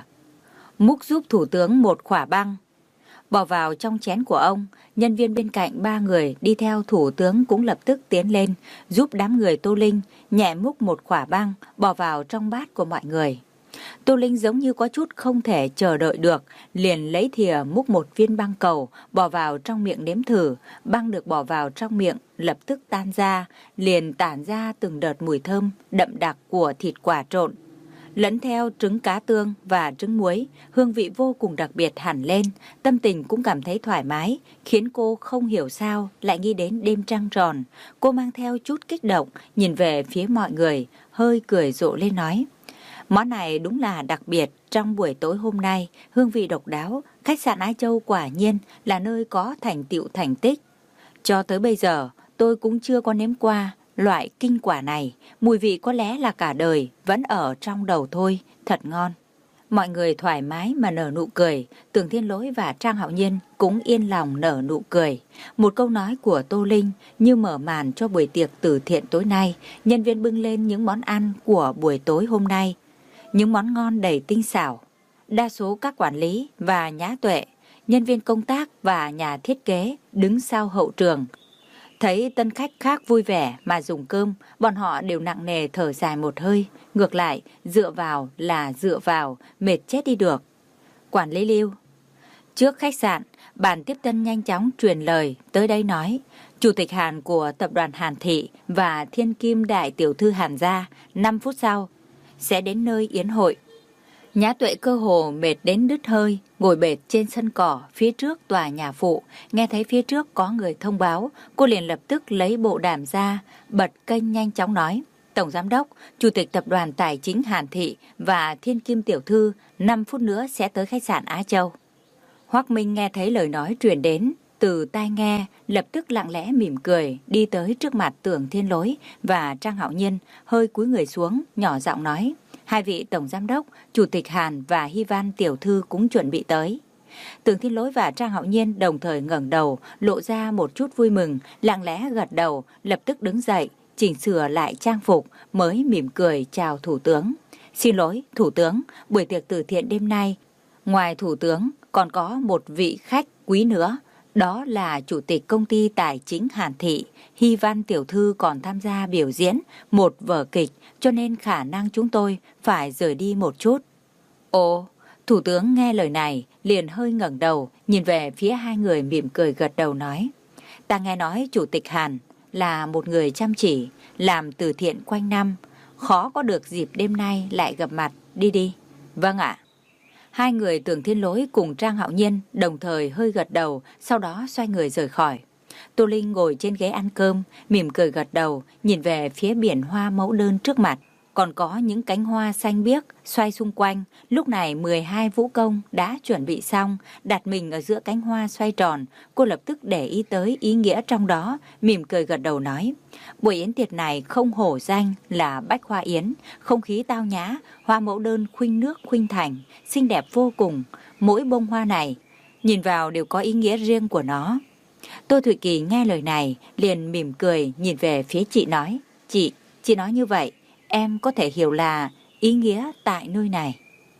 múc giúp thủ tướng một khỏa băng, bỏ vào trong chén của ông. Nhân viên bên cạnh ba người đi theo thủ tướng cũng lập tức tiến lên, giúp đám người Tô Linh nhẹ múc một khỏa băng, bỏ vào trong bát của mọi người. Tô Linh giống như có chút không thể chờ đợi được, liền lấy thìa múc một viên băng cầu, bỏ vào trong miệng nếm thử. Băng được bỏ vào trong miệng lập tức tan ra, liền tản ra từng đợt mùi thơm đậm đặc của thịt quả trộn, lẫn theo trứng cá tương và trứng muối, hương vị vô cùng đặc biệt hẳn lên. Tâm tình cũng cảm thấy thoải mái, khiến cô không hiểu sao lại nghĩ đến đêm trăng tròn. Cô mang theo chút kích động, nhìn về phía mọi người, hơi cười rộ lên nói: món này đúng là đặc biệt trong buổi tối hôm nay, hương vị độc đáo. Khách sạn Ái Châu quả nhiên là nơi có thành tựu thành tích. Cho tới bây giờ tôi cũng chưa có nếm qua loại kinh quả này, mùi vị có lẽ là cả đời vẫn ở trong đầu thôi, thật ngon. Mọi người thoải mái mà nở nụ cười, Tưởng Thiên Lỗi và Trang Hạo Nhiên cũng yên lòng nở nụ cười. Một câu nói của Tô Linh như mở màn cho buổi tiệc từ thiện tối nay. Nhân viên bưng lên những món ăn của buổi tối hôm nay, những món ngon đầy tinh xảo. Đa số các quản lý và nhã tuệ, nhân viên công tác và nhà thiết kế đứng sau hậu trường, thấy tân khách khác vui vẻ mà dùng cơm, bọn họ đều nặng nề thở dài một hơi. Ngược lại, dựa vào là dựa vào, mệt chết đi được. Quản lý Lưu. Trước khách sạn, bàn tiếp tân nhanh chóng truyền lời tới đây nói: Chủ tịch Hàn của tập đoàn Hàn Thị và Thiên Kim đại tiểu thư Hàn gia năm phút sau sẽ đến nơi yến hội. Nhã Tuệ cơ hồ mệt đến đứt hơi, ngồi bệt trên sân cỏ phía trước tòa nhà phụ, nghe thấy phía trước có người thông báo, cô liền lập tức lấy bộ đàm ra, bật kênh nhanh chóng nói: Tổng Giám đốc, Chủ tịch Tập đoàn Tài chính Hàn Thị và Thiên Kim Tiểu Thư năm phút nữa sẽ tới khách sạn Á Châu. Hoắc Minh nghe thấy lời nói truyền đến từ tai nghe, lập tức lặng lẽ mỉm cười, đi tới trước mặt Tưởng Thiên Lỗi và Trang Hạo Nhiên, hơi cúi người xuống, nhỏ giọng nói: Hai vị Tổng Giám đốc, Chủ tịch Hàn và Hy Văn Tiểu Thư cũng chuẩn bị tới. Tưởng Thiên Lỗi và Trang Hạo Nhiên đồng thời ngẩng đầu, lộ ra một chút vui mừng, lặng lẽ gật đầu, lập tức đứng dậy, chỉnh sửa lại trang phục, mới mỉm cười chào Thủ tướng. Xin lỗi, Thủ tướng, buổi tiệc từ thiện đêm nay, ngoài Thủ tướng, còn có một vị khách quý nữa. Đó là Chủ tịch Công ty Tài chính Hàn Thị, Hy Văn Tiểu Thư còn tham gia biểu diễn một vở kịch, cho nên khả năng chúng tôi phải rời đi một chút. Ồ, Thủ tướng nghe lời này, liền hơi ngẩng đầu, nhìn về phía hai người mỉm cười gật đầu nói: Ta nghe nói Chủ tịch Hàn là một người chăm chỉ, làm từ thiện quanh năm, khó có được dịp đêm nay lại gặp mặt, đi đi. Vâng ạ. Hai người Tưởng Thiên Lỗi cùng Trang Hạo Nhiên đồng thời hơi gật đầu, sau đó xoay người rời khỏi. Tô Linh ngồi trên ghế ăn cơm, mỉm cười gật đầu, nhìn về phía biển hoa mẫu đơn trước mặt. Còn có những cánh hoa xanh biếc xoay xung quanh. Lúc này mười hai vũ công đã chuẩn bị xong, đặt mình ở giữa cánh hoa xoay tròn. Cô lập tức để ý tới ý nghĩa trong đó, mỉm cười gật đầu nói: Buổi yến tiệc này không hổ danh là Bách Hoa Yến, không khí tao nhã, hoa mẫu đơn khuynh nước khuynh thành, xinh đẹp vô cùng. Mỗi bông hoa này nhìn vào đều có ý nghĩa riêng của nó. Tô Thụy Kỳ nghe lời này liền mỉm cười nhìn về phía chị nói: Chị, chị nói như vậy em có thể hiểu là ý nghĩa tại nơi này.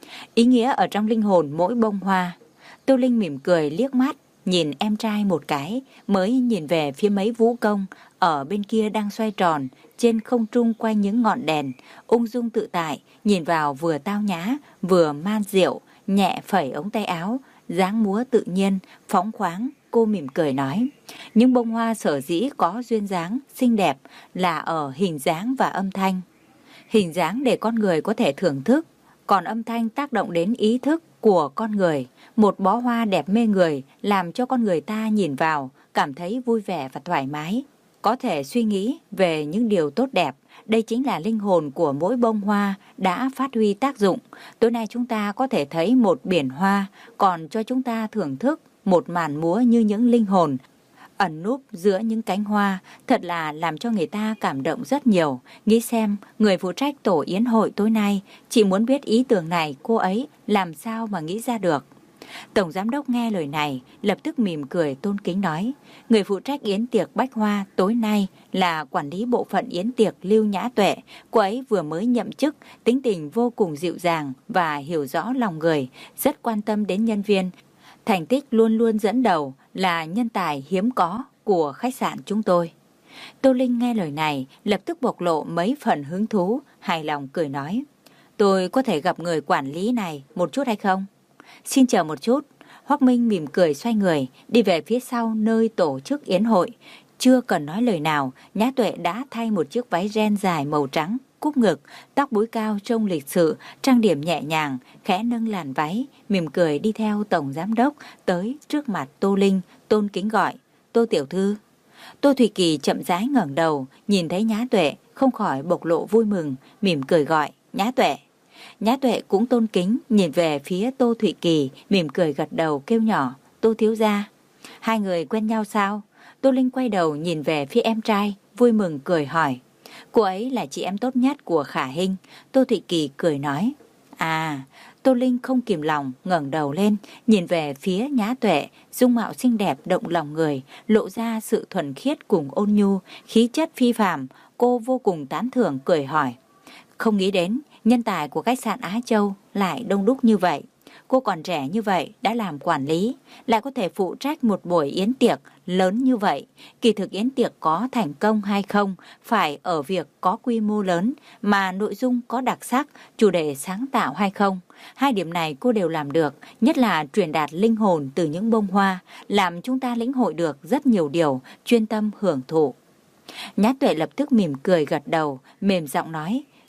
Ý nghĩa ở trong linh hồn mỗi bông hoa. Tô Linh mỉm cười liếc mắt, nhìn em trai một cái, mới nhìn về phía mấy vũ công ở bên kia đang xoay tròn, trên không trung quanh những ngọn đèn, ung dung tự tại, nhìn vào vừa tao nhã, vừa man diệu, nhẹ phẩy ống tay áo, dáng múa tự nhiên, phóng khoáng. Cô mỉm cười nói: Những bông hoa sở dĩ có duyên dáng, xinh đẹp là ở hình dáng và âm thanh. Hình dáng để con người có thể thưởng thức, còn âm thanh tác động đến ý thức của con người. Một bó hoa đẹp mê người làm cho con người ta nhìn vào cảm thấy vui vẻ và thoải mái, có thể suy nghĩ về những điều tốt đẹp. Đây chính là linh hồn của mỗi bông hoa đã phát huy tác dụng. Tối nay chúng ta có thể thấy một biển hoa, còn cho chúng ta thưởng thức một màn múa như những linh hồn ẩn núp giữa những cánh hoa, thật là làm cho người ta cảm động rất nhiều. Nghĩ xem, người phụ trách tổ yến hội tối nay, chị muốn biết ý tưởng này cô ấy làm sao mà nghĩ ra được. Tổng Giám đốc nghe lời này, lập tức mỉm cười tôn kính nói: Người phụ trách yến tiệc Bách Hoa tối nay là quản lý bộ phận yến tiệc Lưu Nhã Tuệ. Cô ấy vừa mới nhậm chức, tính tình vô cùng dịu dàng và hiểu rõ lòng người, rất quan tâm đến nhân viên. Thành tích luôn luôn dẫn đầu, là nhân tài hiếm có của khách sạn chúng tôi. Tô Linh nghe lời này, lập tức bộc lộ mấy phần hứng thú, hài lòng cười nói: Tôi có thể gặp người quản lý này một chút hay không? Xin chờ một chút. Hoắc Minh mỉm cười xoay người, đi về phía sau nơi tổ chức yến hội. Chưa cần nói lời nào, Nhã Tuệ đã thay một chiếc váy ren dài màu trắng, cúp ngực, tóc búi cao trông lịch sự, trang điểm nhẹ nhàng, khẽ nâng làn váy, mỉm cười đi theo Tổng Giám đốc tới trước mặt Tô Linh, tôn kính gọi: Tô Tiểu Thư. Tô Thụy Kỳ chậm rãi ngẩng đầu, nhìn thấy Nhã Tuệ, không khỏi bộc lộ vui mừng, mỉm cười gọi: Nhã Tuệ. Nhã Tuệ cũng tôn kính nhìn về phía Tô Thụy Kỳ, mỉm cười gật đầu kêu nhỏ: Tô thiếu gia. Hai người quen nhau sao? Tô Linh quay đầu nhìn về phía em trai, vui mừng cười hỏi: Cô ấy là chị em tốt nhất của Khả Hinh. Tô Thụy Kỳ cười nói: À. Tô Linh không kìm lòng ngẩng đầu lên, nhìn về phía Nhã Tuệ, dung mạo xinh đẹp động lòng người, lộ ra sự thuần khiết cùng ôn nhu, khí chất phi phàm. Cô vô cùng tán thưởng cười hỏi: Không nghĩ đến nhân tài của khách sạn Á Châu lại đông đúc như vậy. Cô còn trẻ như vậy đã làm quản lý, lại có thể phụ trách một buổi yến tiệc lớn như vậy. Kỳ thực yến tiệc có thành công hay không phải ở việc có quy mô lớn, mà nội dung có đặc sắc, chủ đề sáng tạo hay không. Hai điểm này cô đều làm được, nhất là truyền đạt linh hồn từ những bông hoa, làm chúng ta lĩnh hội được rất nhiều điều, chuyên tâm hưởng thụ. Nhã Tuệ lập tức mỉm cười gật đầu, mềm giọng nói: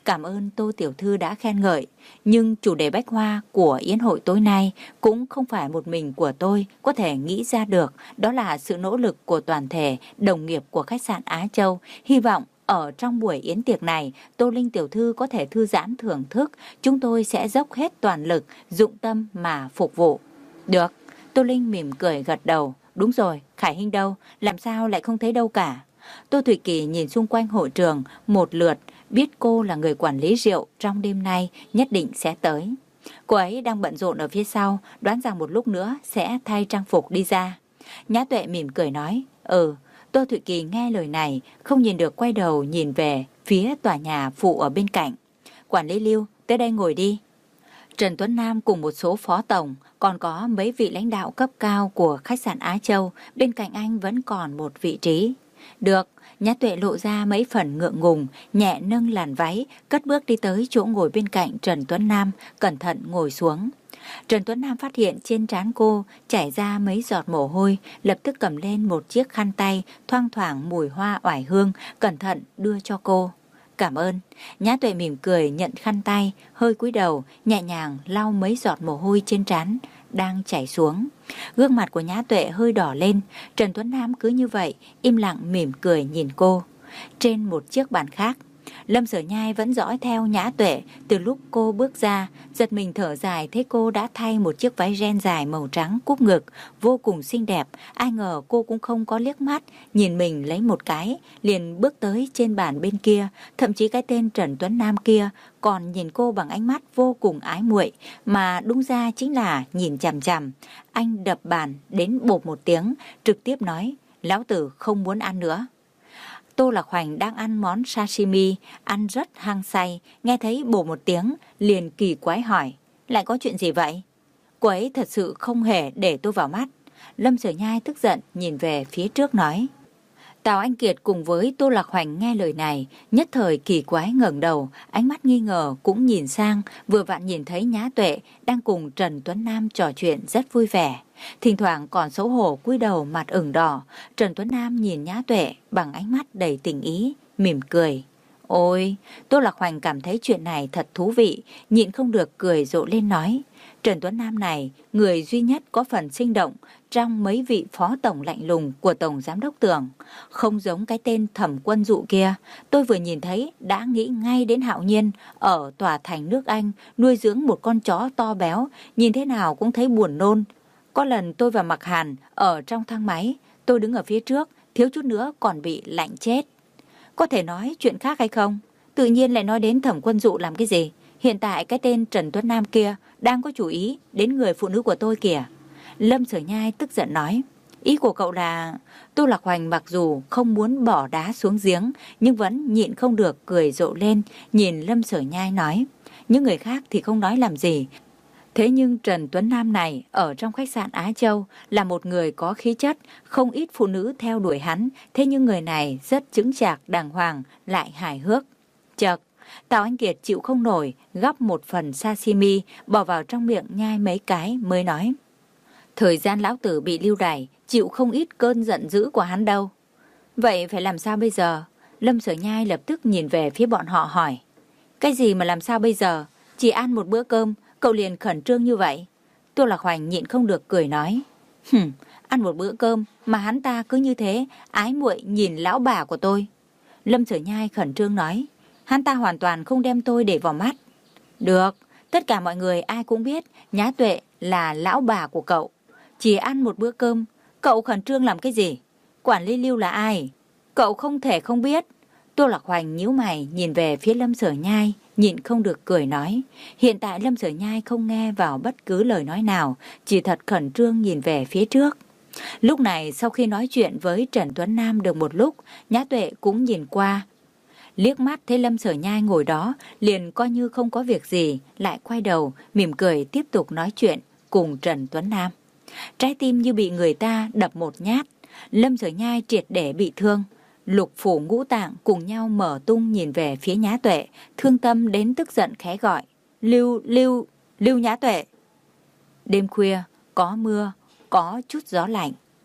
Cảm ơn Tô tiểu thư đã khen ngợi, nhưng chủ đề bách hoa của yến hội tối nay cũng không phải một mình của tôi có thể nghĩ ra được. Đó là sự nỗ lực của toàn thể đồng nghiệp của khách sạn Á Châu. Hy vọng ở trong buổi yến tiệc này, Tô Linh tiểu thư có thể thư giãn thưởng thức. Chúng tôi sẽ dốc hết toàn lực, dụng tâm mà phục vụ. Được, Tô Linh mỉm cười gật đầu. Đúng rồi, Khải Hinh đâu? Làm sao lại không thấy đâu cả? Tô Thủy Kỳ nhìn xung quanh hội trường một lượt, biết cô là người quản lý rượu trong đêm nay nhất định sẽ tới. Cô ấy đang bận rộn ở phía sau, đoán rằng một lúc nữa sẽ thay trang phục đi ra. Nhã Tuệ mỉm cười nói, ừ. Tô Thủy Kỳ nghe lời này, không nhìn được quay đầu nhìn về phía tòa nhà phụ ở bên cạnh. Quản lý Lưu, tới đây ngồi đi. Trần Tuấn Nam cùng một số phó tổng, còn có mấy vị lãnh đạo cấp cao của khách sạn Á Châu, bên cạnh anh vẫn còn một vị trí. Được, Nhã Tuệ lộ ra mấy phần ngượng ngùng, nhẹ nâng làn váy, cất bước đi tới chỗ ngồi bên cạnh Trần Tuấn Nam, cẩn thận ngồi xuống. Trần Tuấn Nam phát hiện trên trán cô chảy ra mấy giọt mồ hôi, lập tức cầm lên một chiếc khăn tay, thoang thoảng mùi hoa oải hương, cẩn thận đưa cho cô. Cảm ơn. Nhã Tuệ mỉm cười nhận khăn tay, hơi cúi đầu, nhẹ nhàng lau mấy giọt mồ hôi trên trán đang chảy xuống. Gương mặt của Nhã Tuệ hơi đỏ lên. Trần Tuấn Nam cứ như vậy im lặng mỉm cười nhìn cô. Trên một chiếc bàn khác, Lâm Sở Nhai vẫn dõi theo Nhã Tuệ từ lúc cô bước ra, giật mình thở dài thấy cô đã thay một chiếc váy ren dài màu trắng cúp ngực, vô cùng xinh đẹp. Ai ngờ cô cũng không có liếc mắt, nhìn mình lấy một cái, liền bước tới trên bàn bên kia. Thậm chí cái tên Trần Tuấn Nam kia còn nhìn cô bằng ánh mắt vô cùng ái muội, mà đúng ra chính là nhìn chằm chằm. Anh đập bàn đến bộp một tiếng, trực tiếp nói, lão tử không muốn ăn nữa. Tô Lạc Hoành đang ăn món sashimi, ăn rất hăng say, nghe thấy bổ một tiếng, liền kỳ quái hỏi, lại có chuyện gì vậy? Cô ấy thật sự không hề để tôi vào mắt. Lâm Sở Nhai tức giận nhìn về phía trước nói. Tào Anh Kiệt cùng với Tô Lạc Hoành nghe lời này, nhất thời kỳ quái ngẩng đầu, ánh mắt nghi ngờ cũng nhìn sang, vừa vặn nhìn thấy Nhã Tuệ đang cùng Trần Tuấn Nam trò chuyện rất vui vẻ. Thỉnh thoảng còn xấu hổ cúi đầu mặt ửng đỏ. Trần Tuấn Nam nhìn Nhã Tuệ bằng ánh mắt đầy tình ý, mỉm cười. Ôi, Tô Lạc Hoành cảm thấy chuyện này thật thú vị, nhịn không được cười rộ lên nói. Trần Tuấn Nam này, người duy nhất có phần sinh động trong mấy vị phó tổng lạnh lùng của Tổng Giám đốc Tưởng. Không giống cái tên Thẩm Quân Dụ kia, tôi vừa nhìn thấy đã nghĩ ngay đến Hạo Nhiên ở tòa thành nước Anh nuôi dưỡng một con chó to béo, nhìn thế nào cũng thấy buồn nôn. Có lần tôi và Mạc Hàn ở trong thang máy, tôi đứng ở phía trước, thiếu chút nữa còn bị lạnh chết. Có thể nói chuyện khác hay không? Tự nhiên lại nói đến Thẩm Quân Dụ làm cái gì? Hiện tại cái tên Trần Tuấn Nam kia đang có chủ ý đến người phụ nữ của tôi kìa. Lâm Sở Nhai tức giận nói. Ý của cậu là... Tô Lạc Hoành mặc dù không muốn bỏ đá xuống giếng, nhưng vẫn nhịn không được cười rộ lên, nhìn Lâm Sở Nhai nói. Những người khác thì không nói làm gì. Thế nhưng Trần Tuấn Nam này ở trong khách sạn Á Châu là một người có khí chất, không ít phụ nữ theo đuổi hắn. Thế nhưng người này rất chững chạc đàng hoàng, lại hài hước. Chợt, Tào Anh Kiệt chịu không nổi, gắp một phần sashimi, bỏ vào trong miệng nhai mấy cái mới nói. Thời gian lão tử bị lưu đày, chịu không ít cơn giận dữ của hắn đâu. Vậy phải làm sao bây giờ? Lâm Sở Nhai lập tức nhìn về phía bọn họ hỏi. Cái gì mà làm sao bây giờ? Chỉ ăn một bữa cơm, cậu liền khẩn trương như vậy? Tô Lạc Hoành nhịn không được cười nói. Hừm, ăn một bữa cơm mà hắn ta cứ như thế, ái muội nhìn lão bà của tôi. Lâm Sở Nhai khẩn trương nói. Hắn ta hoàn toàn không đem tôi để vào mắt. Được, tất cả mọi người ai cũng biết Nhã Tuệ là lão bà của cậu. Chỉ ăn một bữa cơm, cậu khẩn trương làm cái gì? Quản lý Lưu là ai? Cậu không thể không biết. Tô Lạc Hoành nhíu mày nhìn về phía Lâm Sở Nhai, nhịn không được cười nói. Hiện tại Lâm Sở Nhai không nghe vào bất cứ lời nói nào, chỉ thật khẩn trương nhìn về phía trước. Lúc này sau khi nói chuyện với Trần Tuấn Nam được một lúc, Nhã Tuệ cũng nhìn qua. Liếc mắt thấy Lâm Sở Nhai ngồi đó, liền coi như không có việc gì, lại quay đầu, mỉm cười tiếp tục nói chuyện cùng Trần Tuấn Nam. Trái tim như bị người ta đập một nhát, Lâm Sở Nhai triệt để bị thương. Lục phủ ngũ tạng cùng nhau mở tung nhìn về phía Nhã Tuệ, thương tâm đến tức giận khẽ gọi. Lưu, Lưu, Lưu Nhã Tuệ. Đêm khuya, có mưa, có chút gió lạnh.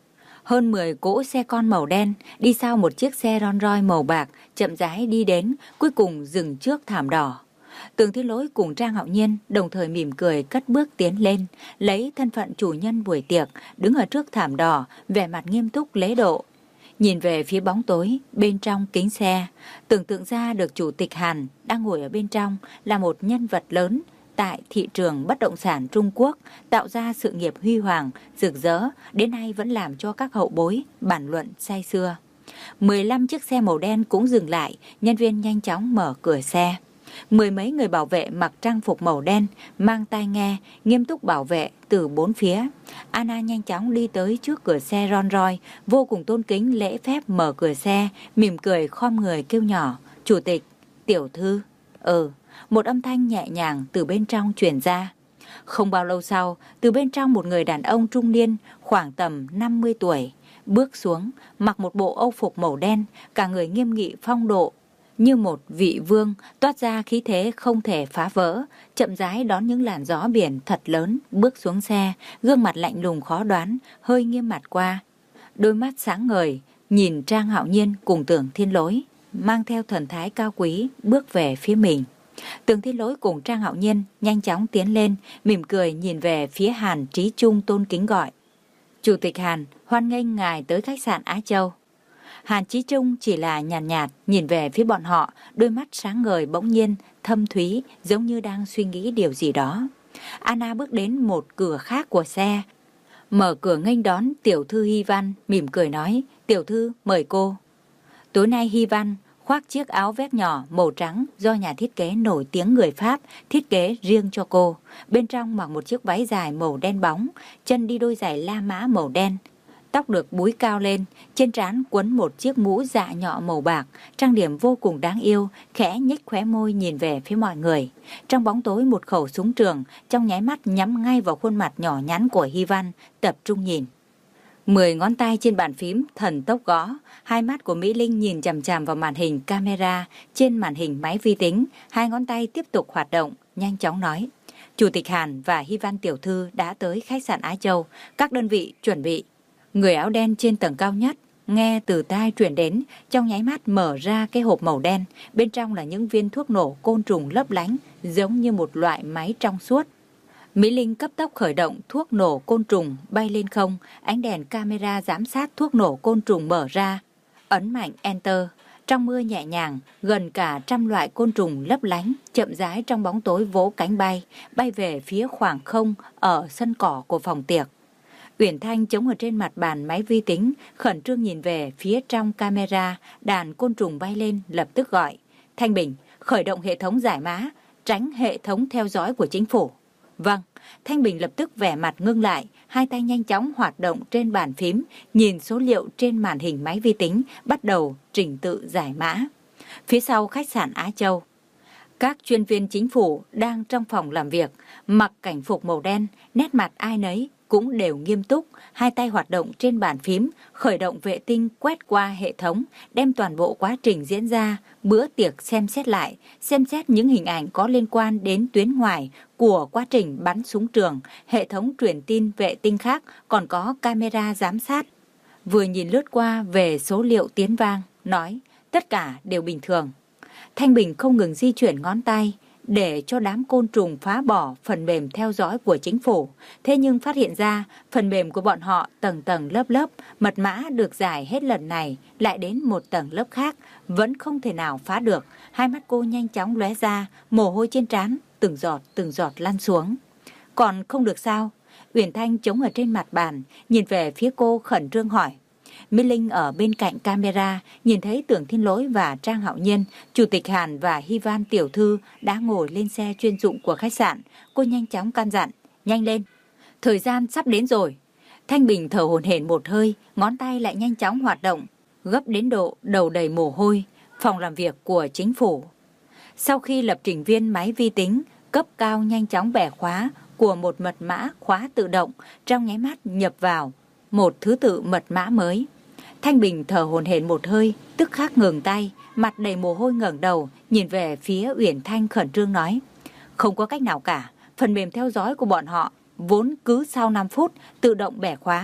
Hơn mười cỗ xe con màu đen đi sau một chiếc xe Rolls Royce màu bạc chậm rãi đi đến, cuối cùng dừng trước thảm đỏ. Tưởng Thiên Lỗi cùng Trang Hạo Nhiên đồng thời mỉm cười cất bước tiến lên, lấy thân phận chủ nhân buổi tiệc, đứng ở trước thảm đỏ, vẻ mặt nghiêm túc lễ độ. Nhìn về phía bóng tối bên trong kính xe, tưởng tượng ra được Chủ tịch Hàn đang ngồi ở bên trong là một nhân vật lớn tại thị trường bất động sản Trung Quốc, tạo ra sự nghiệp huy hoàng, rực rỡ, đến nay vẫn làm cho các hậu bối bàn luận say sưa. mười lăm chiếc xe màu đen cũng dừng lại, nhân viên nhanh chóng mở cửa xe. Mười mấy người bảo vệ mặc trang phục màu đen, mang tai nghe, nghiêm túc bảo vệ từ bốn phía. Anna nhanh chóng đi tới trước cửa xe Rolls Royce, vô cùng tôn kính lễ phép mở cửa xe, mỉm cười khom người kêu nhỏ, Chủ tịch, tiểu thư. Ừ, một âm thanh nhẹ nhàng từ bên trong truyền ra. Không bao lâu sau, từ bên trong một người đàn ông trung niên, khoảng tầm năm mươi tuổi, bước xuống, mặc một bộ âu phục màu đen, cả người nghiêm nghị phong độ, như một vị vương, toát ra khí thế không thể phá vỡ, chậm rãi đón những làn gió biển thật lớn, bước xuống xe, gương mặt lạnh lùng khó đoán, hơi nghiêm mặt qua. Đôi mắt sáng ngời, nhìn Trang Hạo Nhiên cùng Tưởng Thiên Lỗi, mang theo thần thái cao quý, bước về phía mình. Tưởng Thiên Lỗi cùng Trang Hạo Nhiên nhanh chóng tiến lên, mỉm cười nhìn về phía Hàn Trí Trung tôn kính gọi. Chủ tịch Hàn, hoan nghênh ngài tới khách sạn Á Châu. Hàn Chí Trung chỉ là nhàn nhạt, nhạt nhìn về phía bọn họ, đôi mắt sáng ngời bỗng nhiên, thâm thúy, giống như đang suy nghĩ điều gì đó. Anna bước đến một cửa khác của xe, mở cửa nghênh đón tiểu thư Hy Văn, mỉm cười nói, tiểu thư mời cô. Tối nay Hy Văn khoác chiếc áo vest nhỏ màu trắng do nhà thiết kế nổi tiếng người Pháp thiết kế riêng cho cô. Bên trong mặc một chiếc váy dài màu đen bóng, chân đi đôi giày La Mã màu đen. Tóc được búi cao lên, trên trán quấn một chiếc mũ dạ nhọ màu bạc, trang điểm vô cùng đáng yêu, khẽ nhếch khóe môi nhìn về phía mọi người. Trong bóng tối một khẩu súng trường, trong nháy mắt nhắm ngay vào khuôn mặt nhỏ nhắn của Hy Văn, tập trung nhìn. Mười ngón tay trên bàn phím thần tốc gõ, hai mắt của Mỹ Linh nhìn chằm chằm vào màn hình camera trên màn hình máy vi tính, hai ngón tay tiếp tục hoạt động, nhanh chóng nói. Chủ tịch Hàn và Hy Văn tiểu thư đã tới khách sạn Á Châu, các đơn vị chuẩn bị. Người áo đen trên tầng cao nhất, nghe từ tai truyền đến, trong nháy mắt mở ra cái hộp màu đen, bên trong là những viên thuốc nổ côn trùng lấp lánh, giống như một loại máy trong suốt. Mỹ Linh cấp tốc khởi động thuốc nổ côn trùng bay lên không, ánh đèn camera giám sát thuốc nổ côn trùng mở ra, ấn mạnh Enter. Trong mưa nhẹ nhàng, gần cả trăm loại côn trùng lấp lánh, chậm rãi trong bóng tối vỗ cánh bay, bay về phía khoảng không ở sân cỏ của phòng tiệc. Uyển Thanh chống ở trên mặt bàn máy vi tính, khẩn trương nhìn về phía trong camera, đàn côn trùng bay lên lập tức gọi. Thanh Bình, khởi động hệ thống giải mã, tránh hệ thống theo dõi của chính phủ. Vâng, Thanh Bình lập tức vẻ mặt ngưng lại, hai tay nhanh chóng hoạt động trên bàn phím, nhìn số liệu trên màn hình máy vi tính, bắt đầu trình tự giải mã. Phía sau khách sạn Á Châu, các chuyên viên chính phủ đang trong phòng làm việc, mặc cảnh phục màu đen, nét mặt ai nấy cũng đều nghiêm túc, hai tay hoạt động trên bàn phím, khởi động vệ tinh quét qua hệ thống, đem toàn bộ quá trình diễn ra, bữa tiệc xem xét lại, xem xét những hình ảnh có liên quan đến tuyến ngoài của quá trình bắn súng trường, hệ thống truyền tin vệ tinh khác, còn có camera giám sát. Vừa nhìn lướt qua về số liệu tiến vang, nói, tất cả đều bình thường. Thanh Bình không ngừng di chuyển ngón tay, để cho đám côn trùng phá bỏ phần mềm theo dõi của chính phủ. Thế nhưng phát hiện ra, phần mềm của bọn họ tầng tầng lớp lớp, mật mã được giải hết lần này, lại đến một tầng lớp khác, vẫn không thể nào phá được. Hai mắt cô nhanh chóng lóe ra, mồ hôi trên trán, từng giọt từng giọt lăn xuống. Còn không được sao? Uyển Thanh chống ở trên mặt bàn, nhìn về phía cô khẩn trương hỏi. Mỹ Linh ở bên cạnh camera nhìn thấy Tưởng Thiên Lỗi và Trang Hạo Nhiên, Chủ tịch Hàn và Hy Văn tiểu thư đã ngồi lên xe chuyên dụng của khách sạn. Cô nhanh chóng căn dặn, nhanh lên, thời gian sắp đến rồi. Thanh Bình thở hổn hển một hơi, ngón tay lại nhanh chóng hoạt động, gấp đến độ đầu đầy mồ hôi. Phòng làm việc của chính phủ. Sau khi lập trình viên máy vi tính cấp cao nhanh chóng bẻ khóa của một mật mã khóa tự động, trong nháy mắt nhập vào một thứ tự mật mã mới. Thanh Bình thở hổn hển một hơi, tức khắc ngừng tay, mặt đầy mồ hôi ngẩng đầu, nhìn về phía Uyển Thanh khẩn trương nói. Không có cách nào cả, phần mềm theo dõi của bọn họ vốn cứ sau năm phút tự động bẻ khóa.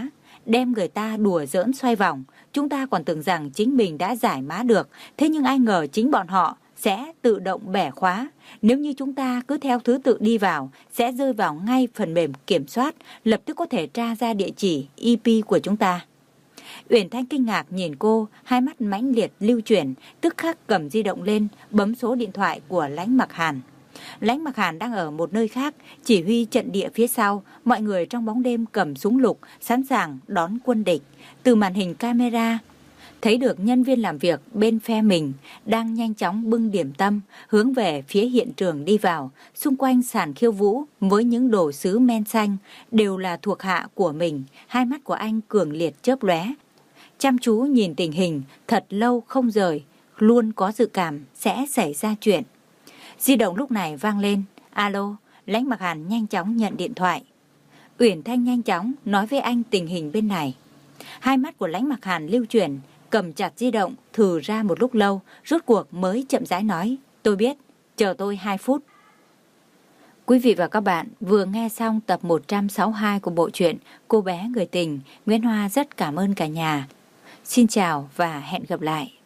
đem người ta đùa giỡn xoay vòng. Chúng ta còn tưởng rằng chính mình đã giải mã được, thế nhưng ai ngờ chính bọn họ sẽ tự động bẻ khóa. Nếu như chúng ta cứ theo thứ tự đi vào, sẽ rơi vào ngay phần mềm kiểm soát, lập tức có thể tra ra địa chỉ i pê của chúng ta. Uyển Thanh kinh ngạc nhìn cô, hai mắt mãnh liệt lưu chuyển, tức khắc cầm di động lên, bấm số điện thoại của Lãnh Mặc Hàn. Lãnh Mặc Hàn đang ở một nơi khác, chỉ huy trận địa phía sau, mọi người trong bóng đêm cầm súng lục, sẵn sàng đón quân địch. Từ màn hình camera, thấy được nhân viên làm việc bên phe mình đang nhanh chóng bưng điểm tâm, hướng về phía hiện trường đi vào. Xung quanh sàn khiêu vũ với những đồ sứ men xanh đều là thuộc hạ của mình. Hai mắt của anh cường liệt chớp lóe, chăm chú nhìn tình hình thật lâu không rời, luôn có dự cảm sẽ xảy ra chuyện. Di động lúc này vang lên. Alo. Lãnh Mặc Hàn nhanh chóng nhận điện thoại. Uyển Thanh nhanh chóng nói với anh tình hình bên này. Hai mắt của Lãnh Mặc Hàn lưu chuyển, cầm chặt di động, thử ra một lúc lâu, rốt cuộc mới chậm rãi nói. Tôi biết, chờ tôi hai phút. Quý vị và các bạn vừa nghe xong tập một trăm sáu mươi hai của bộ truyện Cô bé người tình. Nguyễn Hoa rất cảm ơn cả nhà. Xin chào và hẹn gặp lại.